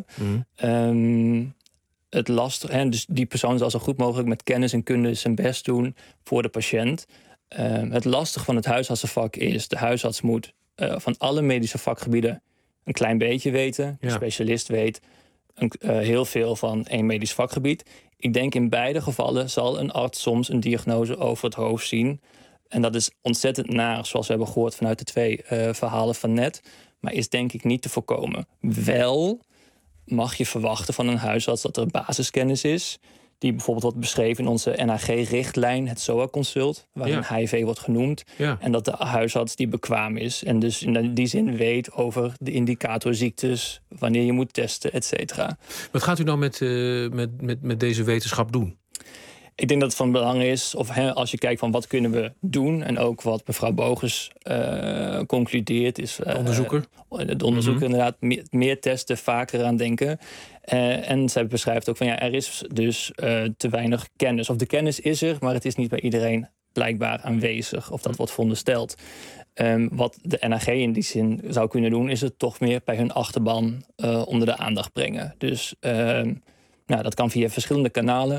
[SPEAKER 22] Het lastig, dus die persoon zal zo goed mogelijk met kennis en kunde zijn best doen voor de patiënt. Het lastige van het huisartsenvak is, de huisarts moet van alle medische vakgebieden een klein beetje weten. De specialist weet heel veel van 1 medisch vakgebied. Ik denk in beide gevallen zal een arts soms een diagnose over het hoofd zien. En dat is ontzettend naar, zoals we hebben gehoord vanuit de 2 verhalen van net. Maar is denk ik niet te voorkomen. Wel mag je verwachten van een huisarts dat er basiskennis is... die bijvoorbeeld wordt beschreven in onze NHG-richtlijn, het SOA-consult... waarin HIV wordt genoemd. En dat de huisarts die bekwaam is... en dus in die zin weet over de indicatorziektes... wanneer je moet testen, et cetera.
[SPEAKER 9] Wat gaat u nou met deze wetenschap doen?
[SPEAKER 22] Ik denk dat het van belang is, als je kijkt van wat kunnen we doen... en ook wat mevrouw Bogus concludeert... is
[SPEAKER 9] de onderzoeker?
[SPEAKER 22] De onderzoeker inderdaad, meer testen, vaker aan denken. En zij beschrijft ook van er is dus te weinig kennis. Of de kennis is er, maar het is niet bij iedereen blijkbaar aanwezig. Of dat wordt verondersteld. Wat de NHG in die zin zou kunnen doen... is het toch meer bij hun achterban onder de aandacht brengen. Dus dat kan via verschillende kanalen...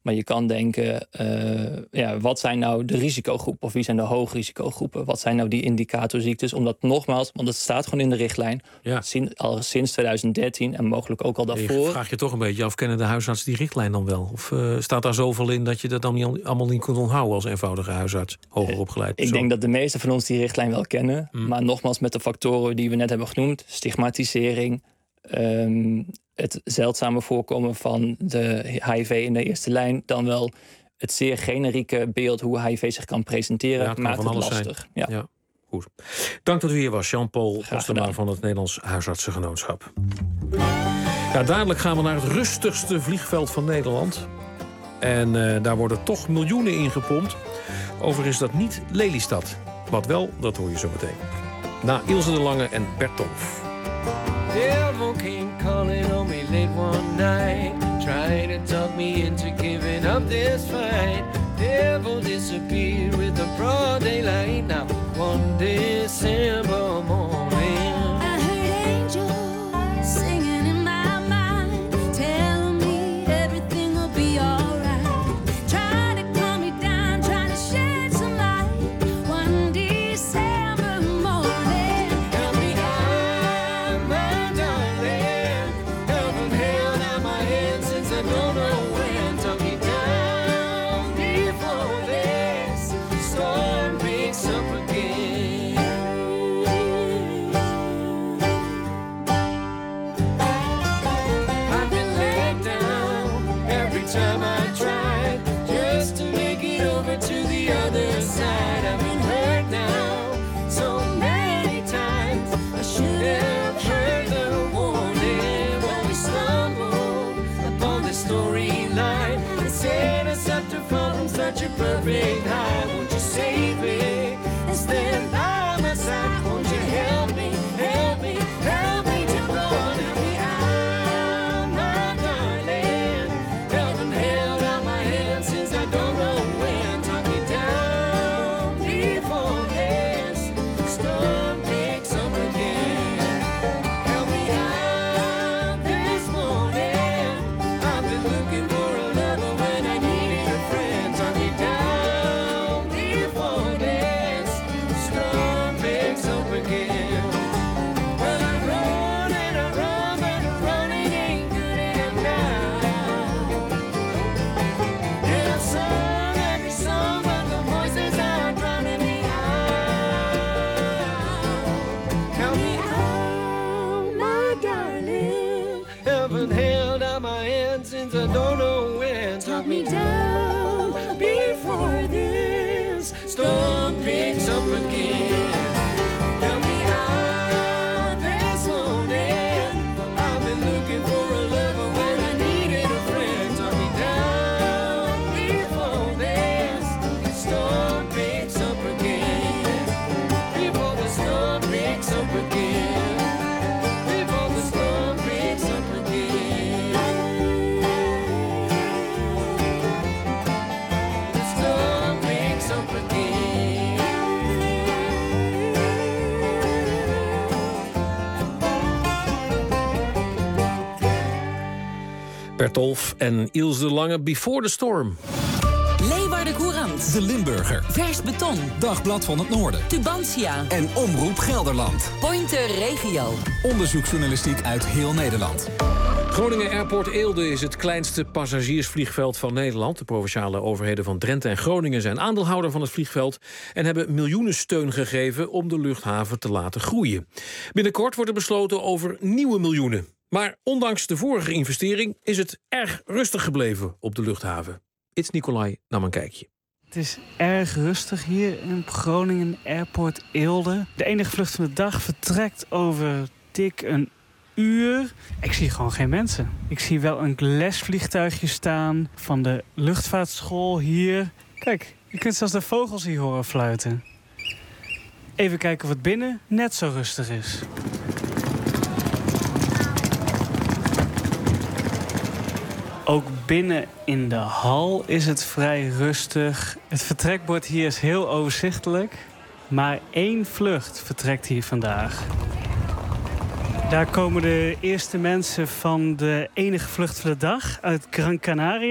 [SPEAKER 22] Maar je kan denken, wat zijn nou de risicogroepen? Of wie zijn de hoogrisicogroepen? Wat zijn nou die indicatorziektes? Omdat nogmaals, want het staat gewoon in de richtlijn. Ja. Al sinds 2013 en mogelijk ook al daarvoor.
[SPEAKER 9] Je vraag je toch een beetje af, kennen de huisarts die richtlijn dan wel? Of staat daar zoveel in dat je dat dan allemaal niet kunt onthouden als eenvoudige huisarts, hoger opgeleid persoon?
[SPEAKER 22] Ik denk dat de meesten van ons die richtlijn wel kennen. Maar nogmaals, met de factoren die we net hebben genoemd, stigmatisering, het zeldzame voorkomen van de HIV in de eerste lijn, dan wel het zeer generieke beeld hoe HIV zich kan presenteren, maakt het lastig.
[SPEAKER 9] Ja. Goed. Dank dat u hier was, Jean-Paul Postema van het Nederlands Huisartsengenootschap. Ja, dadelijk gaan we naar het rustigste vliegveld van Nederland. En daar worden toch miljoenen ingepompt. Overigens is dat niet Lelystad. Wat wel, dat hoor je zo meteen. Na Ilse de Lange en Bert Dolf.
[SPEAKER 1] Devil came calling on me late one night, trying to talk me into giving up this fight. Devil disappeared with the broad daylight. Now one December morning,
[SPEAKER 2] I heard angels singing in my mind, telling me everything will be alright. Trying to calm me down, trying to shed some light. One December morning,
[SPEAKER 1] help me out, my darling. Haven't held out my hand since I don't know when. Talk me down before this storm picks up again. I've been let down every time I tried just to make it over to the other side. I've been hurt now so many times. I should have heard the warning when we stumbled upon the storyline that set us up to fall from such a perfect high. Won't you save me and stand by my side? Won't you help me, help me, help me to go on? Help me out, my darling. Haven't held out my hand since I don't know when. Talk me down before this storm picks up again. Help me out this morning. I've been looking for a lover when I needed a friend. Talk me down before this storm picks up again. Well, I run and I run, but the running ain't good enough now. And I've sung every song, but the voices are drowning me out. Help me out, my darling. Haven't held out my hand since I don't know when. Talk me down before this storm picks up again. Help me out this morning. I've been looking for a lover when I needed a friend. Talk me down before this storm picks up again. Before the storm picks up again. Before the storm picks up again. The storm picks up again.
[SPEAKER 9] Bert Dolf en Ilse de Lange, Before the Storm.
[SPEAKER 10] Leeuwarden Courant.
[SPEAKER 8] De Limburger.
[SPEAKER 10] Vers Beton.
[SPEAKER 8] Dagblad van het Noorden.
[SPEAKER 10] Tubantia.
[SPEAKER 8] En Omroep Gelderland.
[SPEAKER 10] Pointer Regio.
[SPEAKER 8] Onderzoeksjournalistiek uit heel Nederland.
[SPEAKER 9] Groningen Airport Eelde is het kleinste passagiersvliegveld van Nederland. De provinciale overheden van Drenthe en Groningen zijn aandeelhouder van het vliegveld en hebben miljoenen steun gegeven om de luchthaven te laten groeien. Binnenkort wordt er besloten over nieuwe miljoenen. Maar ondanks de vorige investering is het erg rustig gebleven op de luchthaven. It's Nicolai nam een kijkje.
[SPEAKER 23] Het is erg rustig hier in Groningen Airport Eelde. De enige vlucht van de dag vertrekt over dik een uur. Ik zie gewoon geen mensen. Ik zie wel een lesvliegtuigje staan van de luchtvaartschool hier. Kijk, je kunt zelfs de vogels hier horen fluiten. Even kijken of het binnen net zo rustig is. Ook binnen in de hal is het vrij rustig. Het vertrekbord hier is heel overzichtelijk. Maar 1 vlucht vertrekt hier vandaag. Daar komen de eerste mensen van de enige vlucht van de dag uit Gran Canaria.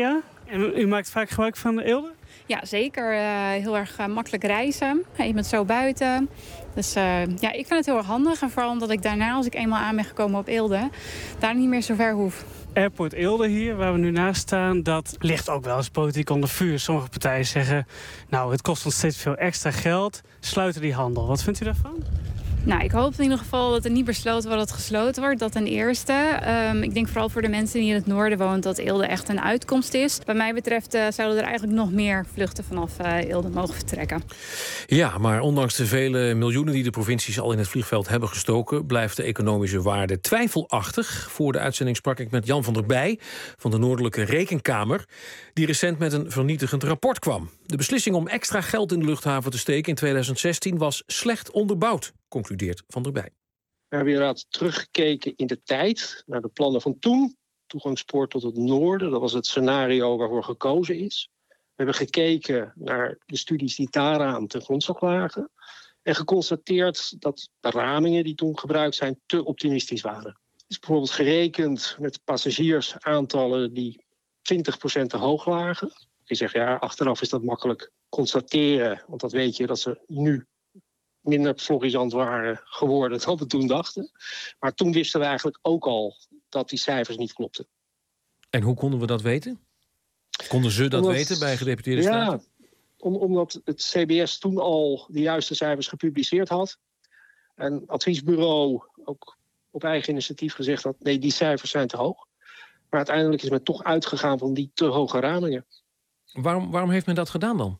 [SPEAKER 23] En u maakt vaak gebruik van de Eelde?
[SPEAKER 3] Ja, zeker. Heel erg makkelijk reizen. Je bent zo buiten. Dus ik vind het heel erg handig. En vooral omdat ik daarna, als ik eenmaal aan ben gekomen op Eelde, daar niet meer zo ver hoef.
[SPEAKER 23] Airport Eelde hier, waar we nu naast staan, dat ligt ook wel eens politiek onder vuur. Sommige partijen zeggen, nou, het kost ons steeds veel extra geld. Sluiten die handel. Wat vindt u daarvan?
[SPEAKER 3] Nou, ik hoop in ieder geval dat er niet besloten wordt dat het gesloten wordt. Dat ten eerste. Ik denk vooral voor de mensen die in het noorden wonen dat Eelde echt een uitkomst is. Bij mij betreft zouden er eigenlijk nog meer vluchten vanaf Eelde mogen vertrekken.
[SPEAKER 9] Ja, maar ondanks de vele miljoenen die de provincies al in het vliegveld hebben gestoken, blijft de economische waarde twijfelachtig. Voor de uitzending sprak ik met Jan van der Bij van de Noordelijke Rekenkamer, die recent met een vernietigend rapport kwam. De beslissing om extra geld in de luchthaven te steken in 2016 was slecht onderbouwd, concludeert Van der Bij.
[SPEAKER 4] We hebben inderdaad teruggekeken in de tijd naar de plannen van toen. Toegangspoort tot het noorden, dat was het scenario waarvoor gekozen is. We hebben gekeken naar de studies die daaraan ten grondslag lagen. En geconstateerd dat de ramingen die toen gebruikt zijn te optimistisch waren. Er is bijvoorbeeld gerekend met passagiersaantallen die 20% te hoog lagen. Je zegt, ja, achteraf is dat makkelijk constateren. Want dat weet je dat ze nu minder florissant waren geworden dan we toen dachten. Maar toen wisten we eigenlijk ook al dat die cijfers niet klopten.
[SPEAKER 9] En hoe konden we dat weten? Konden ze dat weten bij gedeputeerde staten?
[SPEAKER 4] Ja, omdat het CBS toen al de juiste cijfers gepubliceerd had. En adviesbureau ook op eigen initiatief gezegd had, nee, die cijfers zijn te hoog. Maar uiteindelijk is men toch uitgegaan van die te hoge ramingen.
[SPEAKER 9] Waarom heeft men dat gedaan dan?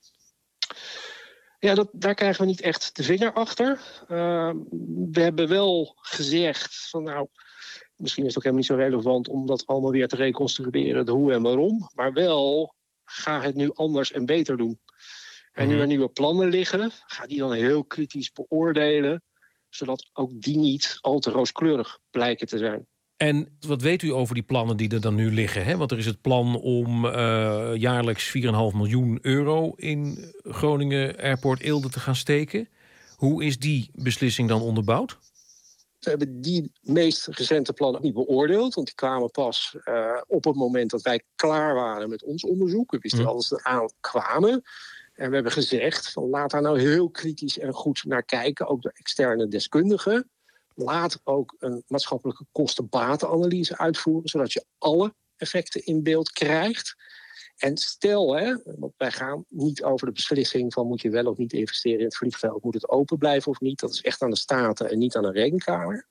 [SPEAKER 4] Ja, daar krijgen we niet echt de vinger achter. We hebben wel gezegd van nou, misschien is het ook helemaal niet zo relevant om dat allemaal weer te reconstrueren, de hoe en waarom. Maar wel, ga het nu anders en beter doen. En nu er nieuwe plannen liggen, ga die dan heel kritisch beoordelen, zodat ook die niet al te rooskleurig blijken te zijn.
[SPEAKER 9] En wat weet u over die plannen die er dan nu liggen? Hè? Want er is het plan om jaarlijks 4,5 miljoen euro in Groningen Airport Eelde te gaan steken. Hoe is die beslissing dan onderbouwd?
[SPEAKER 4] We hebben die meest recente plannen niet beoordeeld. Want die kwamen pas op het moment dat wij klaar waren met ons onderzoek. We wisten al dat ze eraan kwamen. En we hebben gezegd, van, laat daar nou heel kritisch en goed naar kijken. Ook de externe deskundigen. Laat ook een maatschappelijke kosten-batenanalyse uitvoeren, zodat je alle effecten in beeld krijgt. En stel, want wij gaan niet over de beslissing van moet je wel of niet investeren in het vliegveld, moet het open blijven of niet. Dat is echt aan de Staten en niet aan de Rekenkamer.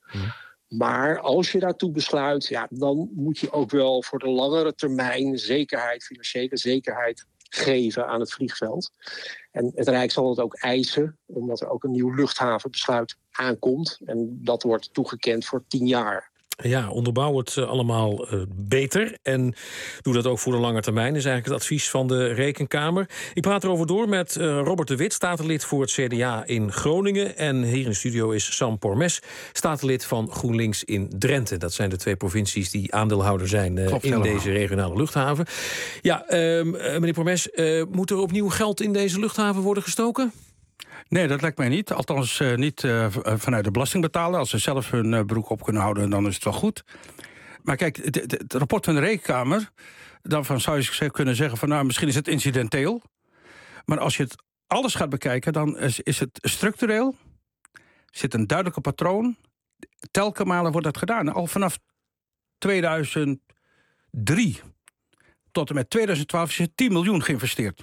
[SPEAKER 4] Maar als je daartoe besluit, ja, dan moet je ook wel voor de langere termijn zekerheid, financiële zekerheid geven aan het vliegveld. En het Rijk zal het ook eisen, omdat er ook een nieuw luchthavenbesluit aankomt. En dat wordt toegekend voor 10 jaar.
[SPEAKER 9] Ja, onderbouw het allemaal beter. En doe dat ook voor de lange termijn, is eigenlijk het advies van de Rekenkamer. Ik praat erover door met Robert de Wit, statenlid voor het CDA in Groningen. En hier in de studio is Sam Pormes, statenlid van GroenLinks in Drenthe. Dat zijn de 2 provincies die aandeelhouder zijn in deze regionale luchthaven. Ja, meneer Pormes, moet er opnieuw geld in deze luchthaven worden gestoken?
[SPEAKER 5] Nee, dat lijkt mij niet. Althans niet vanuit de belastingbetaler. Als ze zelf hun broek op kunnen houden, dan is het wel goed. Maar kijk, het rapport van de Rekenkamer, daarvan zou je kunnen zeggen van nou, misschien is het incidenteel. Maar als je het alles gaat bekijken, dan is het structureel. Er zit een duidelijke patroon. Telkens malen wordt dat gedaan. Al vanaf 2003 tot en met 2012 is er 10 miljoen geïnvesteerd.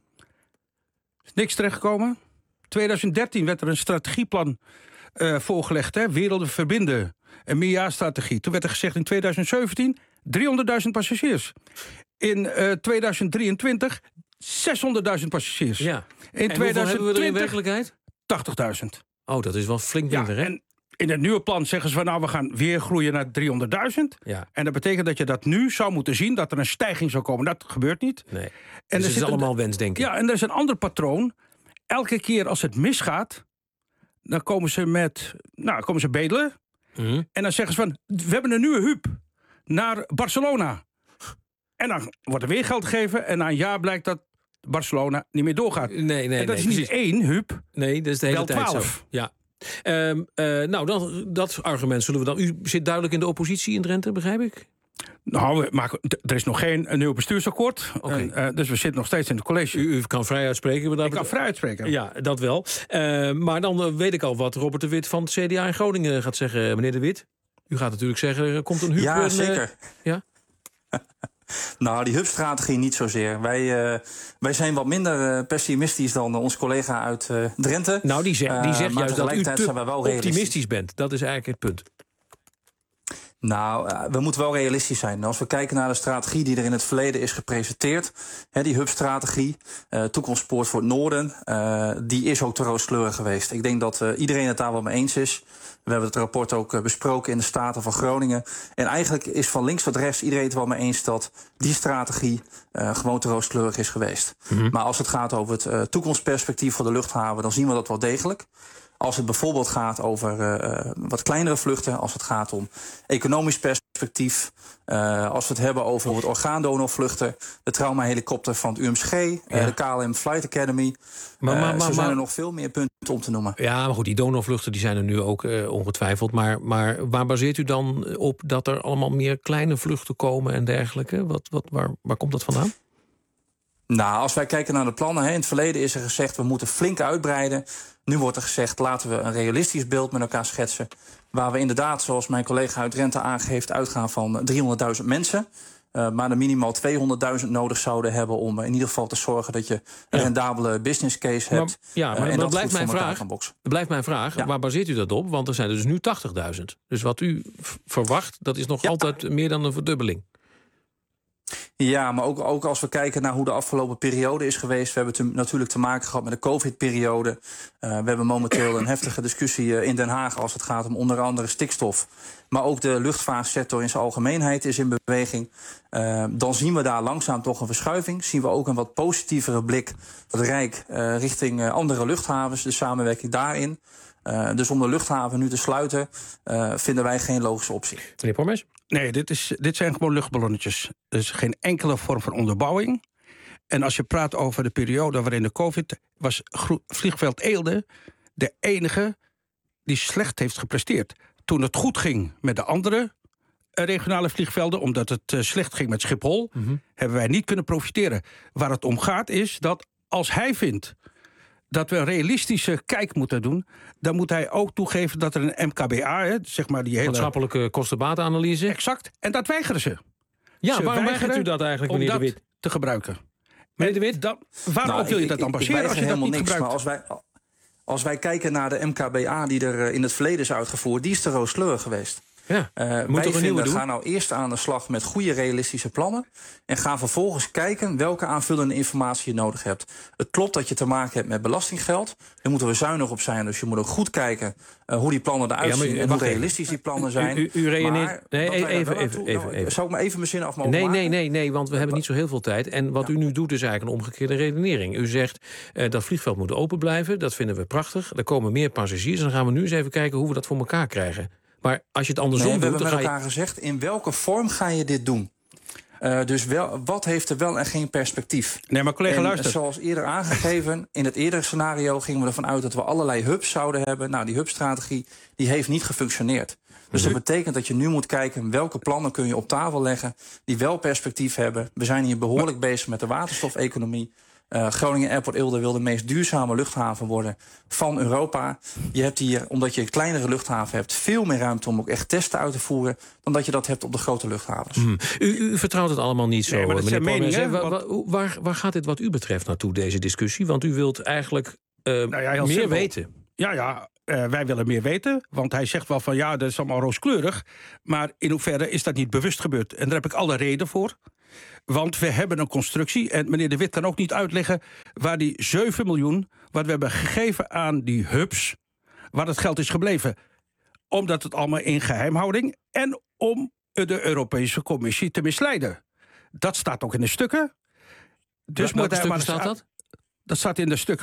[SPEAKER 5] Is niks terechtgekomen. 2013 werd er een strategieplan voorgelegd. Werelden verbinden. Een meerjaarstrategie. Toen werd er gezegd in 2017 300.000 passagiers. In 2023 600.000 passagiers.
[SPEAKER 9] Ja.
[SPEAKER 5] In
[SPEAKER 9] en hoeveel hebben we er in werkelijkheid?
[SPEAKER 5] 80.000.
[SPEAKER 9] Oh, dat is wel flink minder, hè?
[SPEAKER 5] En in het nieuwe plan zeggen ze van nou, we gaan weer groeien naar 300.000.
[SPEAKER 9] Ja.
[SPEAKER 5] En dat betekent dat je dat nu zou moeten zien, dat er een stijging zou komen. Dat gebeurt niet.
[SPEAKER 9] Nee.
[SPEAKER 5] En
[SPEAKER 9] dus het is allemaal wensdenken.
[SPEAKER 5] Ja, en er is een ander patroon. Elke keer als het misgaat, dan komen ze bedelen. En dan zeggen ze van, we hebben een nieuwe hub naar Barcelona. En dan wordt er weer geld gegeven en na een jaar blijkt dat Barcelona niet meer doorgaat.
[SPEAKER 9] Nee,
[SPEAKER 5] en dat is niet 1 hub.
[SPEAKER 9] Nee, dat is de hele tijd
[SPEAKER 5] 12.
[SPEAKER 9] zo. Ja. Nou, dat argument zullen we dan. U zit duidelijk in de oppositie in Drenthe, begrijp ik?
[SPEAKER 5] Nou, er is nog geen nieuw bestuursakkoord. Okay. Dus we zitten nog steeds in het college.
[SPEAKER 9] U kan vrij uitspreken?
[SPEAKER 5] Ik kan vrij uitspreken.
[SPEAKER 9] Ja, dat wel. Maar dan weet ik al wat Robert de Wit van het CDA in Groningen gaat zeggen. Meneer de Wit, u gaat natuurlijk zeggen, er komt een huub.
[SPEAKER 6] Ja, zeker.
[SPEAKER 9] Ja?
[SPEAKER 6] Nou, die hubstrategie niet zozeer. Wij zijn wat minder pessimistisch dan onze collega uit Drenthe.
[SPEAKER 9] Nou, die zegt juist dat u te
[SPEAKER 6] zijn wij wel
[SPEAKER 9] optimistisch bent. Dat is eigenlijk het punt.
[SPEAKER 6] Nou, we moeten wel realistisch zijn. Als we kijken naar de strategie die er in het verleden is gepresenteerd, die hubstrategie, toekomstpoort voor het noorden, die is ook te rooskleurig geweest. Ik denk dat iedereen het daar wel mee eens is. We hebben het rapport ook besproken in de Staten van Groningen. En eigenlijk is van links tot rechts iedereen het wel mee eens dat die strategie gewoon te rooskleurig is geweest. Mm-hmm. Maar als het gaat over het toekomstperspectief voor de luchthaven, dan zien we dat wel degelijk. Als het bijvoorbeeld gaat over wat kleinere vluchten, als het gaat om economisch perspectief, als we het hebben over het orgaandonorvluchten, de traumahelikopter van het UMSG, de KLM Flight Academy. Zo zijn er nog veel meer punten om te noemen.
[SPEAKER 9] Ja, maar goed, die donorvluchten die zijn er nu ook ongetwijfeld. Maar waar baseert u dan op dat er allemaal meer kleine vluchten komen en dergelijke? Waar komt dat vandaan?
[SPEAKER 6] Nou, als wij kijken naar de plannen, in het verleden is er gezegd, we moeten flink uitbreiden. Nu wordt er gezegd, laten we een realistisch beeld met elkaar schetsen. Waar we inderdaad, zoals mijn collega uit Drenthe aangeeft, uitgaan van 300.000 mensen. Maar er minimaal 200.000 nodig zouden hebben om in ieder geval te zorgen dat je een rendabele business case hebt.
[SPEAKER 9] Maar
[SPEAKER 6] en
[SPEAKER 9] dat
[SPEAKER 6] blijft
[SPEAKER 9] mijn vraag. Ja. Waar baseert u dat op? Want er zijn er dus nu 80.000. Dus wat u verwacht, dat is nog altijd meer dan een verdubbeling.
[SPEAKER 6] Ja, maar ook als we kijken naar hoe de afgelopen periode is geweest. We hebben natuurlijk te maken gehad met de COVID-periode. We hebben momenteel een heftige discussie in Den Haag als het gaat om onder andere stikstof. Maar ook de luchtvaartsector in zijn algemeenheid is in beweging. Dan zien we daar langzaam toch een verschuiving. Zien we ook een wat positievere blik, het Rijk, richting andere luchthavens. De samenwerking daarin. Dus om de luchthaven nu te sluiten, vinden wij geen logische optie.
[SPEAKER 9] Meneer Pormes?
[SPEAKER 5] Nee, dit zijn gewoon luchtballonnetjes. Er is geen enkele vorm van onderbouwing. En als je praat over de periode waarin de COVID was vliegveld Eelde de enige die slecht heeft gepresteerd. Toen het goed ging met de andere regionale vliegvelden, omdat het slecht ging met Schiphol, hebben wij niet kunnen profiteren. Waar het om gaat is dat als hij vindt dat we een realistische kijk moeten doen, dan moet hij ook toegeven dat er een MKBA, zeg maar die hele
[SPEAKER 9] maatschappelijke kostenbatenanalyse.
[SPEAKER 5] Exact. En dat weigeren ze.
[SPEAKER 9] Ja, waarom weigert u dat eigenlijk, meneer De Wit?
[SPEAKER 5] Te gebruiken.
[SPEAKER 9] Meneer De Wit?
[SPEAKER 5] Waarop wil je dat dan baseren als je dat niet gebruikt?
[SPEAKER 6] Maar als wij kijken naar de MKBA die er in het verleden is uitgevoerd, die is te rooskleurig geweest.
[SPEAKER 9] Ja,
[SPEAKER 6] wij gaan nou eerst aan de slag met goede realistische plannen en gaan vervolgens kijken welke aanvullende informatie je nodig hebt. Het klopt dat je te maken hebt met belastinggeld. Daar moeten we zuinig op zijn. Dus je moet ook goed kijken hoe die plannen eruit zien en hoe realistisch die plannen zijn.
[SPEAKER 9] U redeneert. Even.
[SPEAKER 6] Zou ik maar even mijn zin af mogen
[SPEAKER 9] maken? Nee, want we hebben niet zo heel veel tijd. En wat u nu doet is eigenlijk een omgekeerde redenering. U zegt dat vliegveld moet open blijven. Dat vinden we prachtig. Er komen meer passagiers. En dan gaan we nu eens even kijken hoe we dat voor elkaar krijgen. Maar als je het andersom doet,
[SPEAKER 6] we hebben met elkaar gezegd, in welke vorm ga je dit doen? Dus wat heeft er wel en geen perspectief?
[SPEAKER 5] Nee, maar collega, luister.
[SPEAKER 6] Zoals eerder aangegeven, in het eerdere scenario gingen we ervan uit dat we allerlei hubs zouden hebben. Nou, die hubstrategie die heeft niet gefunctioneerd. Dus dat betekent dat je nu moet kijken welke plannen kun je op tafel leggen die wel perspectief hebben. We zijn hier behoorlijk bezig met de waterstofeconomie. Groningen Airport Eelde wil de meest duurzame luchthaven worden van Europa. Je hebt hier, omdat je een kleinere luchthaven hebt, veel meer ruimte om ook echt testen uit te voeren dan dat je dat hebt op de grote luchthavens.
[SPEAKER 9] U vertrouwt het allemaal niet zo,
[SPEAKER 5] nee,
[SPEAKER 9] meneer
[SPEAKER 5] Pormes.
[SPEAKER 9] Waar gaat dit wat u betreft naartoe, deze discussie? Want u wilt eigenlijk meer weten.
[SPEAKER 5] Ja, wij willen meer weten, want hij zegt wel van ja, dat is allemaal rooskleurig. Maar in hoeverre is dat niet bewust gebeurd? En daar heb ik alle reden voor. Want we hebben een constructie, en meneer De Wit kan ook niet uitleggen waar die 7 miljoen, wat we hebben gegeven aan die hubs, waar het geld is gebleven. Omdat het allemaal in geheimhouding en om de Europese Commissie te misleiden. Dat staat ook in de stukken. Dus
[SPEAKER 9] welke stukken staat dat?
[SPEAKER 5] Dat staat in de stukken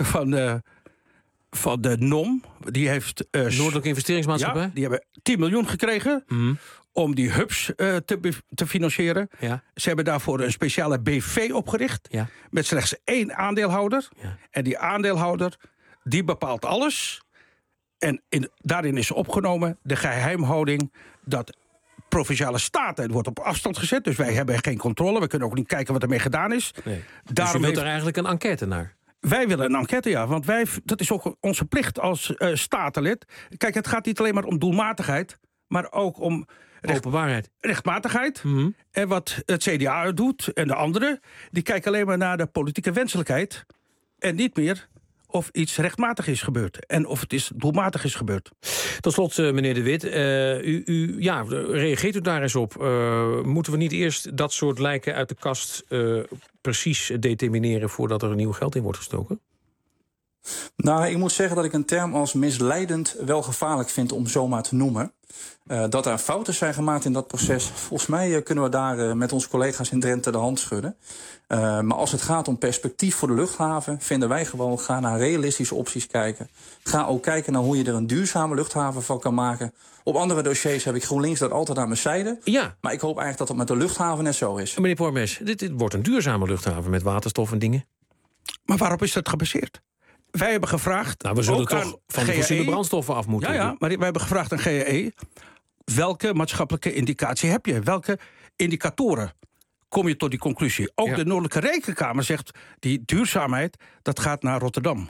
[SPEAKER 5] van de NOM. Die heeft
[SPEAKER 9] Noordelijke Investeringsmaatschappij?
[SPEAKER 5] Ja, die hebben 10 miljoen gekregen om die hubs te financieren.
[SPEAKER 9] Ja.
[SPEAKER 5] Ze hebben daarvoor een speciale BV opgericht met slechts 1 aandeelhouder.
[SPEAKER 9] Ja.
[SPEAKER 5] En die aandeelhouder die bepaalt alles. En daarin is opgenomen de geheimhouding dat Provinciale Staten. Het wordt op afstand gezet, dus wij hebben geen controle. We kunnen ook niet kijken wat ermee gedaan is.
[SPEAKER 9] Nee. Dus u wilt er eigenlijk een enquête naar?
[SPEAKER 5] Wij willen een enquête, ja. Want dat is ook onze plicht als statenlid. Kijk, het gaat niet alleen maar om doelmatigheid, maar ook om
[SPEAKER 9] openbaarheid.
[SPEAKER 5] Rechtmatigheid. En wat het CDA doet en de anderen, die kijken alleen maar naar de politieke wenselijkheid. En niet meer of iets rechtmatig is gebeurd. En of het doelmatig is gebeurd.
[SPEAKER 9] Tot slot, meneer De Wit. Reageert u daar eens op? Moeten we niet eerst dat soort lijken uit de kast precies determineren voordat er nieuw geld in wordt gestoken?
[SPEAKER 6] Nou, ik moet zeggen dat ik een term als misleidend wel gevaarlijk vind om zomaar te noemen. Dat er fouten zijn gemaakt in dat proces. Volgens mij kunnen we daar met onze collega's in Drenthe de hand schudden. Maar als het gaat om perspectief voor de luchthaven, vinden wij gewoon, ga naar realistische opties kijken. Ga ook kijken naar hoe je er een duurzame luchthaven van kan maken. Op andere dossiers heb ik GroenLinks dat altijd aan mijn zijde.
[SPEAKER 9] Ja.
[SPEAKER 6] Maar ik hoop eigenlijk dat het met de luchthaven net zo is.
[SPEAKER 9] Meneer Pormes, dit wordt een duurzame luchthaven met waterstof en dingen.
[SPEAKER 5] Maar waarop is dat gebaseerd? Wij hebben gevraagd...
[SPEAKER 9] Nou, we zullen toch van de fossiele brandstoffen af moeten.
[SPEAKER 5] Ja, maar wij hebben gevraagd aan GAE... welke maatschappelijke indicatie heb je? Welke indicatoren kom je tot die conclusie? Ook de Noordelijke Rekenkamer zegt... die duurzaamheid, dat gaat naar Rotterdam.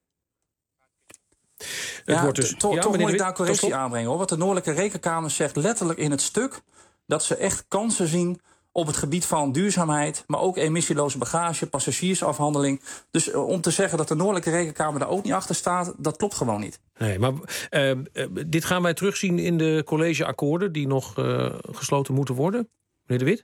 [SPEAKER 6] Toch moet ik daar correctie aanbrengen, hoor. Wat de Noordelijke Rekenkamer zegt letterlijk in het stuk... dat ze echt kansen zien op het gebied van duurzaamheid... maar ook emissieloze bagage, passagiersafhandeling. Dus om te zeggen dat de Noordelijke Rekenkamer daar ook niet achter staat... dat klopt gewoon niet.
[SPEAKER 9] Nee, maar dit gaan wij terugzien in de collegeakkoorden... die nog gesloten moeten worden, meneer De Wit?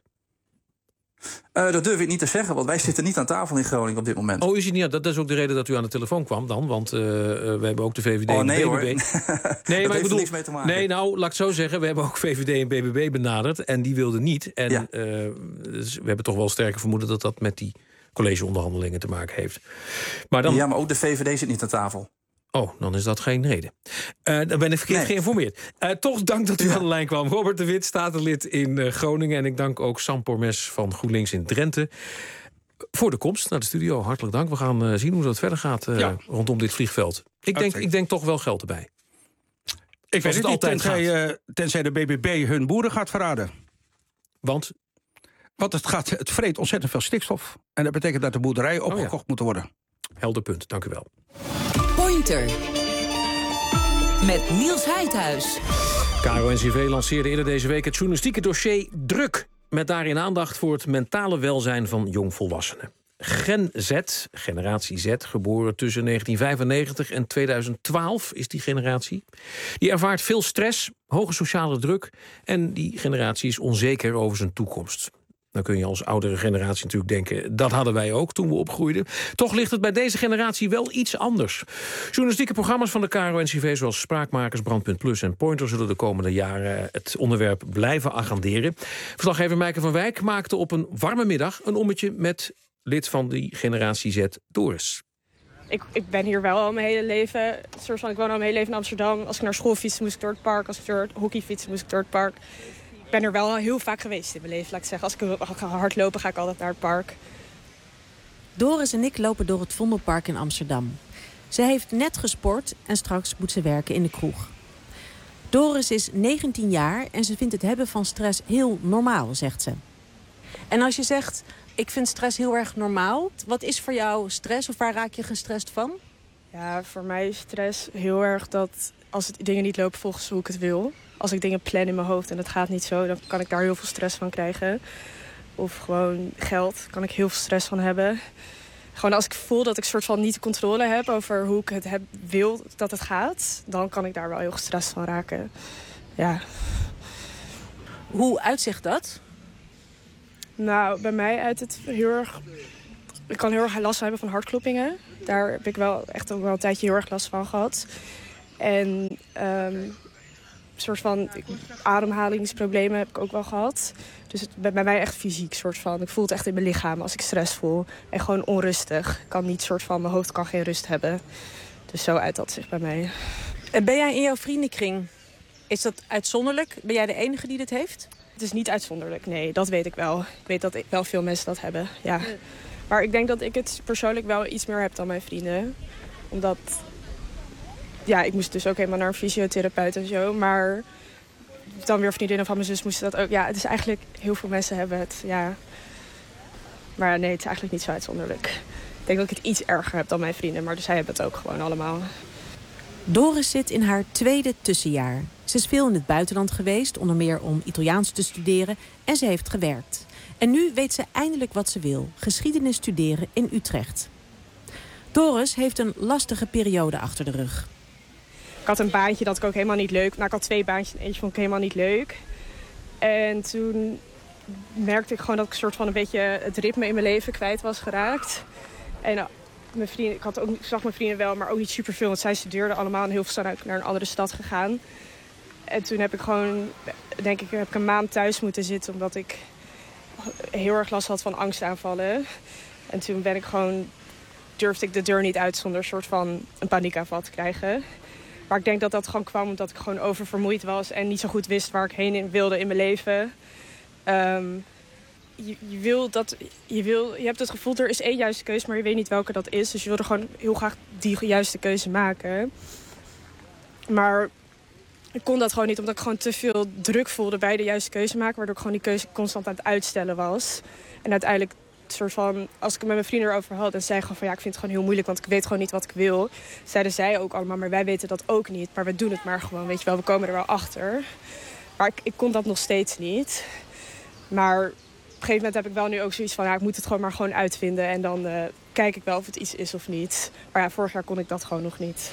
[SPEAKER 6] Dat durf ik niet te zeggen, want wij zitten niet aan tafel in Groningen op dit moment.
[SPEAKER 9] Oh, is het niet? Dat is ook de reden dat u aan de telefoon kwam dan, want we hebben ook de VVD en BBB.
[SPEAKER 6] Hoor.
[SPEAKER 9] Nee, maar ik bedoel,
[SPEAKER 6] niks mee te maken.
[SPEAKER 9] Nee, nou, laat ik het zo zeggen, we hebben ook VVD en BBB benaderd en die wilden niet. En dus we hebben toch wel sterke vermoeden dat dat met die collegeonderhandelingen te maken heeft. Maar dan...
[SPEAKER 6] Ja, maar ook de VVD zit niet aan tafel.
[SPEAKER 9] Oh, dan is dat geen reden. Dan ben ik verkeerd geïnformeerd. Toch dank dat u aan de lijn kwam. Robert De Wit, statenlid in Groningen. En ik dank ook Sam Pormes van GroenLinks in Drenthe voor de komst naar de studio. Hartelijk dank. We gaan zien hoe dat verder gaat rondom dit vliegveld. Ik denk toch wel geld erbij.
[SPEAKER 5] Ik weet het altijd tenzij de BBB hun boeren gaat verraden.
[SPEAKER 9] Want
[SPEAKER 5] het vreet ontzettend veel stikstof. En dat betekent dat de boerderijen opgekocht moeten worden.
[SPEAKER 9] Helder punt, dank u wel.
[SPEAKER 10] Pointer. Met Niels Heidhuis.
[SPEAKER 9] KRO-NCRV lanceerde eerder deze week het journalistieke dossier Druk. Met daarin aandacht voor het mentale welzijn van jongvolwassenen. Gen Z, generatie Z, geboren tussen 1995 en 2012 is die generatie. Die ervaart veel stress, hoge sociale druk en die generatie is onzeker over zijn toekomst. Dan kun je als oudere generatie natuurlijk denken... dat hadden wij ook toen we opgroeiden. Toch ligt het bij deze generatie wel iets anders. Journalistieke programma's van de KRO-NCRV... zoals Spraakmakers, Brandpunt Plus en Pointer... zullen de komende jaren het onderwerp blijven agenderen. Verslaggever Meike van Wijk maakte op een warme middag... een ommetje met lid van die generatie Z, Doris.
[SPEAKER 7] Ik ben hier wel al mijn hele leven. Ik woon al mijn hele leven in Amsterdam. Als ik naar school fietste, moest ik door het park. Als ik door het hockey fietste, moest ik door het park. Ik ben er wel heel vaak geweest in mijn leven, laat ik zeggen. Als ik ga hardlopen, ga ik altijd naar het park.
[SPEAKER 14] Doris en ik lopen door het Vondelpark in Amsterdam. Ze heeft net gesport en straks moet ze werken in de kroeg. Doris is 19 jaar en ze vindt het hebben van stress heel normaal, zegt ze. En als je zegt, ik vind stress heel erg normaal... wat is voor jou stress of waar raak je gestrest van?
[SPEAKER 7] Ja, voor mij is stress heel erg dat als dingen niet lopen volgens hoe ik het wil... als ik dingen plan in mijn hoofd en het gaat niet zo... dan kan ik daar heel veel stress van krijgen. Of gewoon geld, kan ik heel veel stress van hebben. Gewoon als ik voel dat ik soort van niet de controle heb... over hoe ik het wil dat het gaat... dan kan ik daar wel heel gestrest van raken. Ja.
[SPEAKER 14] Hoe uitzicht dat?
[SPEAKER 7] Nou, bij mij uit het heel erg... Ik kan heel erg last hebben van hartkloppingen. Daar heb ik wel echt wel een tijdje heel erg last van gehad. En een soort van ademhalingsproblemen heb ik ook wel gehad. Dus het bij mij echt fysiek soort van. Ik voel het echt in mijn lichaam als ik stress voel. En gewoon onrustig. Ik kan niet soort van, mijn hoofd kan geen rust hebben. Dus zo uit dat zich bij mij.
[SPEAKER 14] En ben jij in jouw vriendenkring, is dat uitzonderlijk? Ben jij de enige die dit heeft?
[SPEAKER 7] Het is niet uitzonderlijk, nee, dat weet ik wel. Ik weet dat wel veel mensen dat hebben, ja. Maar ik denk dat ik het persoonlijk wel iets meer heb dan mijn vrienden. Omdat, ja, ik moest dus ook helemaal naar een fysiotherapeut en zo. Maar dan weer vriendinnen van mijn zus moesten dat ook. Ja, het is eigenlijk... Heel veel mensen hebben het, ja. Maar nee, het is eigenlijk niet zo uitzonderlijk. Ik denk dat ik het iets erger heb dan mijn vrienden. Maar zij hebben het ook gewoon allemaal.
[SPEAKER 14] Doris zit in haar tweede tussenjaar. Ze is veel in het buitenland geweest, onder meer om Italiaans te studeren. En ze heeft gewerkt. En nu weet ze eindelijk wat ze wil. Geschiedenis studeren in Utrecht. Doris heeft een lastige periode achter de rug.
[SPEAKER 7] Ik had een baantje dat ik ook helemaal niet leuk... Nou, ik had 2 baantjes en eentje vond ik helemaal niet leuk. En toen merkte ik gewoon dat ik een soort van een beetje het ritme in mijn leven kwijt was geraakt. En mijn vrienden, ik zag mijn vrienden wel, maar ook niet superveel. Want zij studeerden allemaal en heel veel zijn ook naar een andere stad gegaan. En toen heb ik gewoon, denk ik, heb ik een maand thuis moeten zitten... omdat ik heel erg last had van angstaanvallen. En toen durfde ik de deur niet uit zonder een soort van een paniekaanval te krijgen. Maar ik denk dat dat gewoon kwam omdat ik gewoon oververmoeid was... en niet zo goed wist waar ik heen wilde in mijn leven. Je hebt het gevoel, er is 1 juiste keuze, maar je weet niet welke dat is. Dus je wilde gewoon heel graag die juiste keuze maken. Maar ik kon dat gewoon niet, omdat ik gewoon te veel druk voelde bij de juiste keuze maken. Waardoor ik gewoon die keuze constant aan het uitstellen was. En uiteindelijk, soort van, als ik het met mijn vrienden erover had en zei gewoon van ja, ik vind het gewoon heel moeilijk, want ik weet gewoon niet wat ik wil. Zeiden zij ook allemaal, maar wij weten dat ook niet. Maar we doen het maar gewoon, weet je wel, we komen er wel achter. Maar ik kon dat nog steeds niet. Maar op een gegeven moment heb ik wel nu ook zoiets van ja, ik moet het gewoon uitvinden. En dan kijk ik wel of het iets is of niet. Maar ja, vorig jaar kon ik dat gewoon nog niet.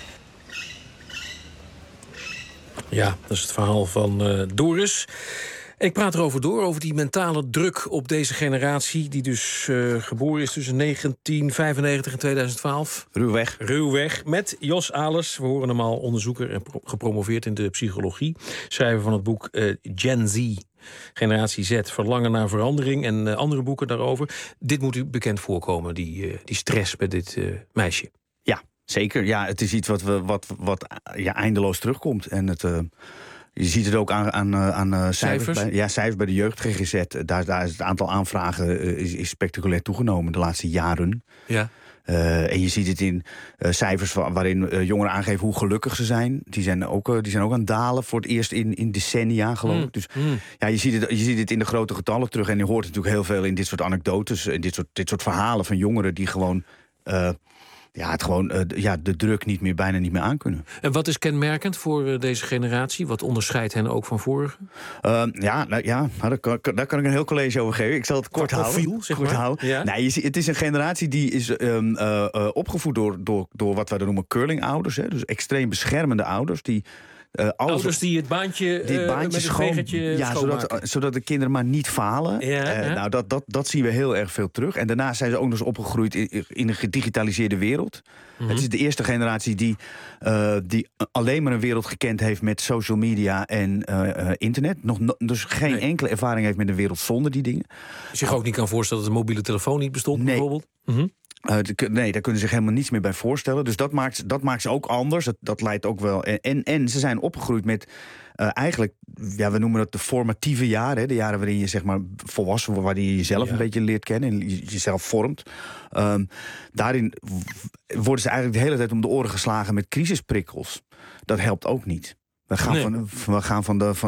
[SPEAKER 9] Ja, dat is het verhaal van Doris. Ik praat erover door, over die mentale druk op deze generatie... die dus geboren is tussen 1995 en 2012. Ruwweg, met Jos Alers. We horen hem al, onderzoeker en gepromoveerd in de psychologie. Schrijver van het boek Gen Z, Generatie Z, Verlangen naar verandering... en andere boeken daarover. Dit moet u bekend voorkomen, die stress bij dit meisje.
[SPEAKER 11] Ja, zeker. Ja, het is iets wat eindeloos terugkomt. En het... Je ziet het ook aan cijfers. Cijfers bij de jeugd GGZ. Daar is het aantal aanvragen is spectaculair toegenomen de laatste jaren. Ja. En je ziet het in cijfers waarin jongeren aangeven hoe gelukkig ze zijn. Die zijn ook aan het dalen voor het eerst in decennia, geloof ik. Dus ja, je ziet het in de grote getallen terug. En je hoort natuurlijk heel veel in dit soort anekdotes, in dit soort verhalen van jongeren die gewoon... de druk bijna niet meer aankunnen.
[SPEAKER 9] En wat is kenmerkend voor deze generatie? Wat onderscheidt hen ook van vorige?
[SPEAKER 11] Daar kan ik een heel college over geven. Ik zal het kort houden. Ja? Nee, het is een generatie die is opgevoed door wat wij dan noemen curling-ouders. Hè? Dus extreem beschermende ouders die...
[SPEAKER 9] ouders die het baantje met een vegertje schoonmaken.
[SPEAKER 11] Zodat de kinderen maar niet falen. Nou, dat zien we heel erg veel terug. En daarna zijn ze ook nog eens opgegroeid in een gedigitaliseerde wereld. Mm-hmm. Het is de eerste generatie die alleen maar een wereld gekend heeft met social media en internet. Dus geen enkele ervaring heeft met een wereld zonder die dingen.
[SPEAKER 9] Zich ook niet kan voorstellen dat de mobiele telefoon niet bestond, bijvoorbeeld? Mm-hmm.
[SPEAKER 11] Nee, daar kunnen ze zich helemaal niets meer bij voorstellen. Dus dat maakt ze ook anders. Dat leidt ook wel... En ze zijn opgegroeid met eigenlijk... Ja, we noemen dat de formatieve jaren. Hè, de jaren waarin je zeg maar volwassen wordt, waarin je jezelf een beetje leert kennen en jezelf vormt. Daarin worden ze eigenlijk de hele tijd om de oren geslagen met crisisprikkels. Dat helpt ook niet. We gaan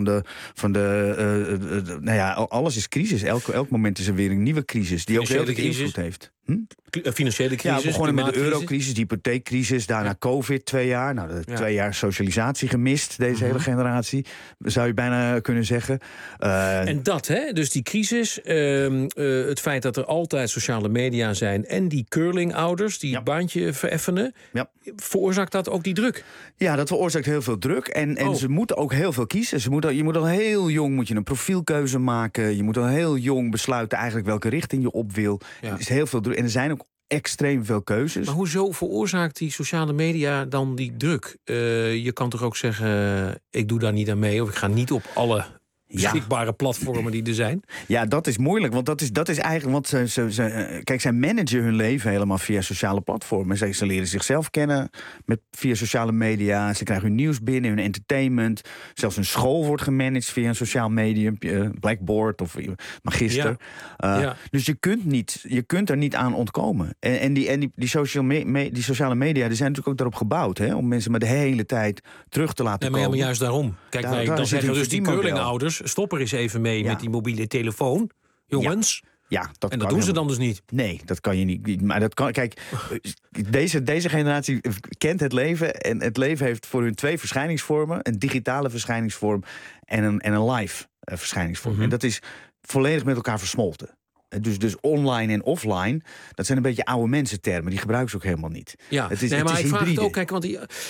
[SPEAKER 11] alles is crisis. Elk moment is er weer een nieuwe crisis die ook heel veel invloed heeft.
[SPEAKER 9] Financiële crisis.
[SPEAKER 11] Ja, we begonnen met de eurocrisis, de hypotheekcrisis, daarna COVID 2 jaar. Nou, 2 jaar socialisatie gemist, deze hele generatie, zou je bijna kunnen zeggen.
[SPEAKER 9] En dat, hè? Dus die crisis, het feit dat er altijd sociale media zijn en die curling-ouders die het baantje vereffenen, veroorzaakt dat ook die druk?
[SPEAKER 11] Ja, dat veroorzaakt heel veel druk. En ze moeten ook heel veel kiezen. Je moet al heel jong een profielkeuze maken. Je moet al heel jong besluiten eigenlijk welke richting je op wil. Ja. Er is heel veel druk. En er zijn ook extreem veel keuzes.
[SPEAKER 9] Maar hoezo veroorzaakt die sociale media dan die druk? Je kan toch ook zeggen, ik doe daar niet aan mee, of ik ga niet op alle beschikbare platformen die er zijn?
[SPEAKER 11] Ja, dat is moeilijk, want dat is eigenlijk... Want kijk, zij managen hun leven helemaal via sociale platformen. Ze leren zichzelf kennen via sociale media. Ze krijgen hun nieuws binnen, hun entertainment. Zelfs hun school wordt gemanaged via een sociaal medium. Blackboard of Magister. Dus je kunt er niet aan ontkomen. En die sociale media die zijn natuurlijk ook daarop gebouwd. Hè, om mensen maar de hele tijd terug te laten komen.
[SPEAKER 9] Maar juist daarom. Kijk, dan zeggen dus die curlingouders... stop er eens even mee met die mobiele telefoon. Jongens.
[SPEAKER 11] Ja,
[SPEAKER 9] en dat doen ze dan dus niet.
[SPEAKER 11] Nee, dat kan je niet. Maar dat kan. Kijk, deze generatie kent het leven. En het leven heeft voor hun 2 verschijningsvormen: een digitale verschijningsvorm en een live verschijningsvorm. En dat is volledig met elkaar versmolten. Dus online en offline, dat zijn een beetje oude mensentermen. Die gebruiken ze ook helemaal niet.
[SPEAKER 9] Ja, maar ik vraag het ook, kijk, want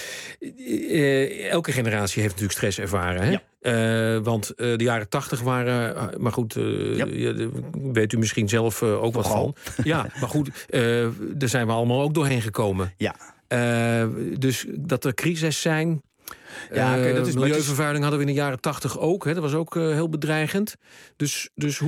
[SPEAKER 9] elke generatie heeft natuurlijk stress ervaren. Hè? Ja. Want de jaren 80 waren... maar goed, weet u misschien zelf ook wat van. Ja, maar goed, daar zijn we allemaal ook doorheen gekomen.
[SPEAKER 11] Ja.
[SPEAKER 9] Dus dat er crises zijn... milieuvervuiling hadden we in de jaren 80 ook. Hè? Dat was ook heel bedreigend. Dus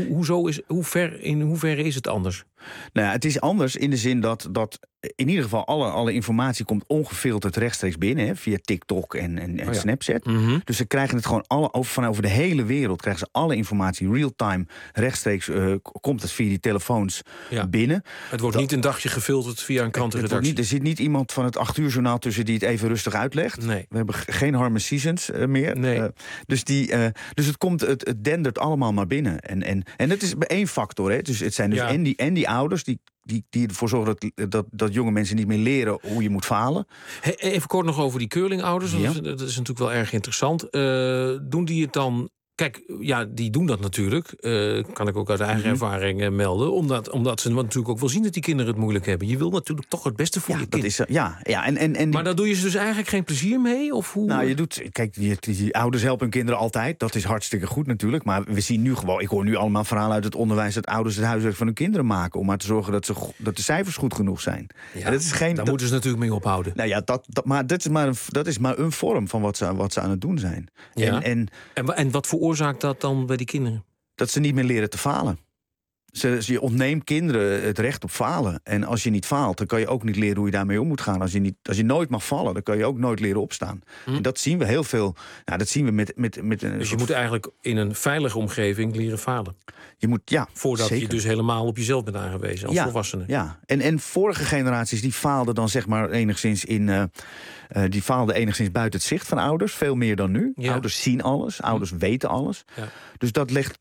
[SPEAKER 9] in hoeverre is het anders?
[SPEAKER 11] Nou ja, het is anders in de zin dat in ieder geval alle informatie komt ongefilterd rechtstreeks binnen. Hè, via TikTok en Snapchat. Dus ze krijgen het gewoon over de hele wereld. Krijgen ze alle informatie real-time rechtstreeks. Komt het via die telefoons binnen.
[SPEAKER 9] Het wordt niet een dagje gefilterd via een krantenredactie.
[SPEAKER 11] Er zit niet iemand van het 8 uur journaal tussen die het even rustig uitlegt.
[SPEAKER 9] Nee.
[SPEAKER 11] We hebben geen Harmon Seasons meer.
[SPEAKER 9] Nee.
[SPEAKER 11] Dus het dendert allemaal maar binnen. En het is één factor. Hè. Dus het zijn dus en die ouders die ervoor zorgen dat jonge mensen niet meer leren hoe je moet falen.
[SPEAKER 9] Even kort nog over die curlingouders. Dat is natuurlijk wel erg interessant. Doen die het dan... Kijk, die doen dat natuurlijk. Kan ik ook uit eigen ervaring melden. Omdat ze natuurlijk ook wel zien dat die kinderen het moeilijk hebben. Je wil natuurlijk toch het beste voor je kind. Maar daar doe je ze dus eigenlijk geen plezier mee? Of hoe?
[SPEAKER 11] Nou, die ouders helpen hun kinderen altijd. Dat is hartstikke goed natuurlijk. Maar we zien nu gewoon... Ik hoor nu allemaal verhalen uit het onderwijs... dat ouders het huiswerk van hun kinderen maken... om maar te zorgen dat de cijfers goed genoeg zijn.
[SPEAKER 9] Ja, daar moeten ze natuurlijk mee ophouden.
[SPEAKER 11] Nou ja, dat is maar een vorm van wat ze aan het doen zijn.
[SPEAKER 9] Ja. En wat veroorzaakt dat dan bij die kinderen?
[SPEAKER 11] Dat ze niet meer leren te falen. Je ontneemt kinderen het recht op falen. En als je niet faalt, dan kan je ook niet leren hoe je daarmee om moet gaan. Als je nooit mag vallen, dan kan je ook nooit leren opstaan. En dat zien we heel veel. Nou, dat zien we met
[SPEAKER 9] dus je moet eigenlijk in een veilige omgeving leren falen.
[SPEAKER 11] Je moet,
[SPEAKER 9] voordat
[SPEAKER 11] zeker.
[SPEAKER 9] je dus helemaal op jezelf bent aangewezen als volwassene.
[SPEAKER 11] Ja, en vorige generaties die faalden dan zeg maar enigszins die faalden enigszins buiten het zicht van ouders. Veel meer dan nu. Ja. Ouders zien alles. Ouders weten alles. Ja. Dus dat legt...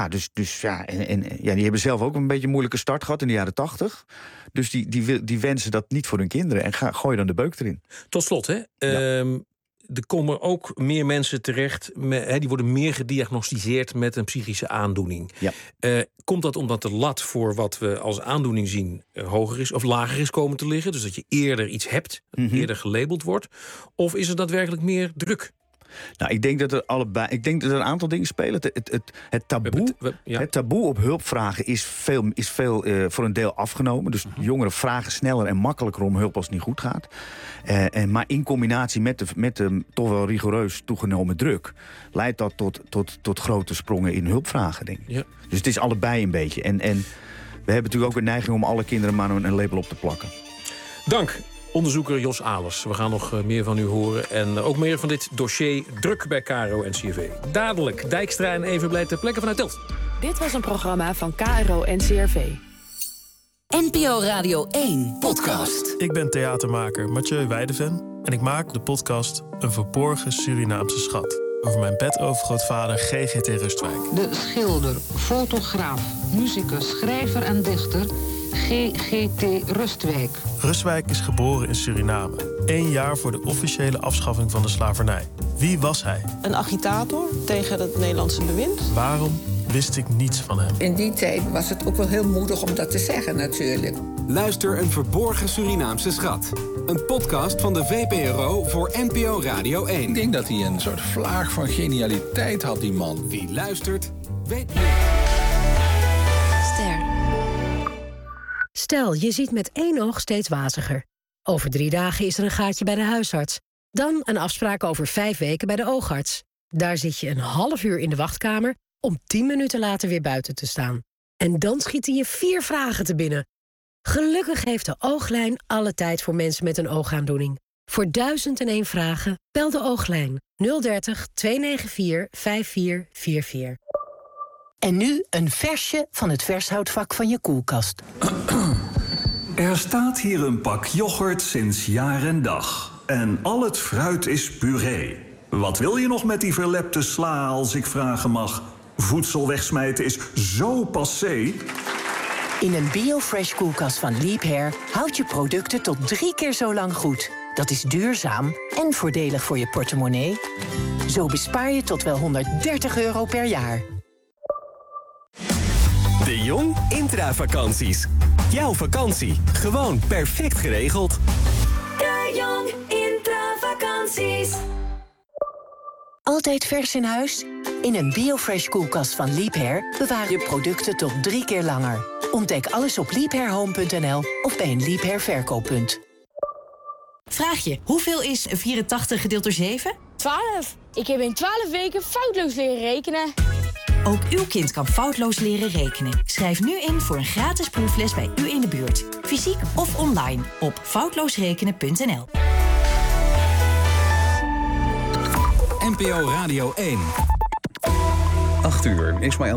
[SPEAKER 11] die hebben zelf ook een beetje een moeilijke start gehad in de jaren 80. Dus die wensen dat niet voor hun kinderen. En gooi dan de beuk erin.
[SPEAKER 9] Tot slot, hè. Er komen ook meer mensen terecht... die worden meer gediagnosticeerd met een psychische aandoening. Ja. Komt dat omdat de lat voor wat we als aandoening zien... hoger is of lager is komen te liggen? Dus dat je eerder iets hebt, eerder gelabeld wordt? Of is er daadwerkelijk meer druk?
[SPEAKER 11] Nou, ik denk dat er een aantal dingen spelen. Het taboe op hulpvragen is veel voor een deel afgenomen. Dus jongeren vragen sneller en makkelijker om hulp als het niet goed gaat. Maar in combinatie met de toch wel rigoureus toegenomen druk... leidt dat tot grote sprongen in hulpvragen, denk ik. Ja. Dus het is allebei een beetje. En we hebben natuurlijk ook een neiging om alle kinderen maar een label op te plakken.
[SPEAKER 9] Dank. Onderzoeker Jos Alers. We gaan nog meer van u horen. En ook meer van dit dossier druk bij KRO-NCRV. Dadelijk Dijkstra en Evenblij ter plekke vanuit Delft.
[SPEAKER 10] Dit was een programma van KRO-NCRV. NPO Radio 1 podcast.
[SPEAKER 15] Ik ben theatermaker Mathieu Weideven en ik maak de podcast Een verborgen Surinaamse schat. Over mijn bedovergrootvader GGT Rustwijk.
[SPEAKER 16] De schilder, fotograaf, muzikus, schrijver en dichter GGT Rustwijk.
[SPEAKER 15] Rustwijk is geboren in Suriname. 1 jaar voor de officiële afschaffing van de slavernij. Wie was hij?
[SPEAKER 17] Een agitator tegen het Nederlandse bewind.
[SPEAKER 15] Waarom wist ik niets van hem?
[SPEAKER 24] In die tijd was het ook wel heel moedig om dat te zeggen natuurlijk.
[SPEAKER 8] Luister Een verborgen Surinaamse schat. Een podcast van de VPRO voor NPO Radio 1.
[SPEAKER 25] Ik denk dat hij een soort vlaag van genialiteit had, die man.
[SPEAKER 8] Wie luistert, weet meer.
[SPEAKER 26] Ster. Stel, je ziet met 1 oog steeds waziger. Over 3 dagen is er een gaatje bij de huisarts. Dan een afspraak over 5 weken bij de oogarts. Daar zit je een half uur in de wachtkamer om 10 minuten later weer buiten te staan. En dan schieten je 4 vragen te binnen. Gelukkig heeft de Ooglijn alle tijd voor mensen met een oogaandoening. Voor 1001 vragen bel de Ooglijn 030 294 5444. En nu een versje van het vershoudvak van je koelkast.
[SPEAKER 12] Er staat hier een pak yoghurt sinds jaar en dag. En al het fruit is puree. Wat wil je nog met die verlepte sla, als ik vragen mag? Voedsel wegsmijten is zo passé.
[SPEAKER 26] In een BioFresh koelkast van Liebherr houd je producten tot 3 keer zo lang goed. Dat is duurzaam en voordelig voor je portemonnee. Zo bespaar je tot wel €130 per jaar.
[SPEAKER 13] De Jong Intravakanties. Jouw vakantie, gewoon perfect geregeld.
[SPEAKER 26] De Jong Intravakanties. Altijd vers in huis? In een BioFresh koelkast van Liebherr bewaar je producten tot 3 keer langer. Ontdek alles op liebherrhome.nl of bij een Liebherr verkooppunt.
[SPEAKER 18] Vraag je, hoeveel is 84 gedeeld door 7?
[SPEAKER 19] 12. Ik heb in 12 weken foutloos leren rekenen.
[SPEAKER 18] Ook uw kind kan foutloos leren rekenen. Schrijf nu in voor een gratis proefles bij u in de buurt. Fysiek of online op foutloosrekenen.nl.
[SPEAKER 8] NPO Radio 1.
[SPEAKER 20] 8 uur, Ismaël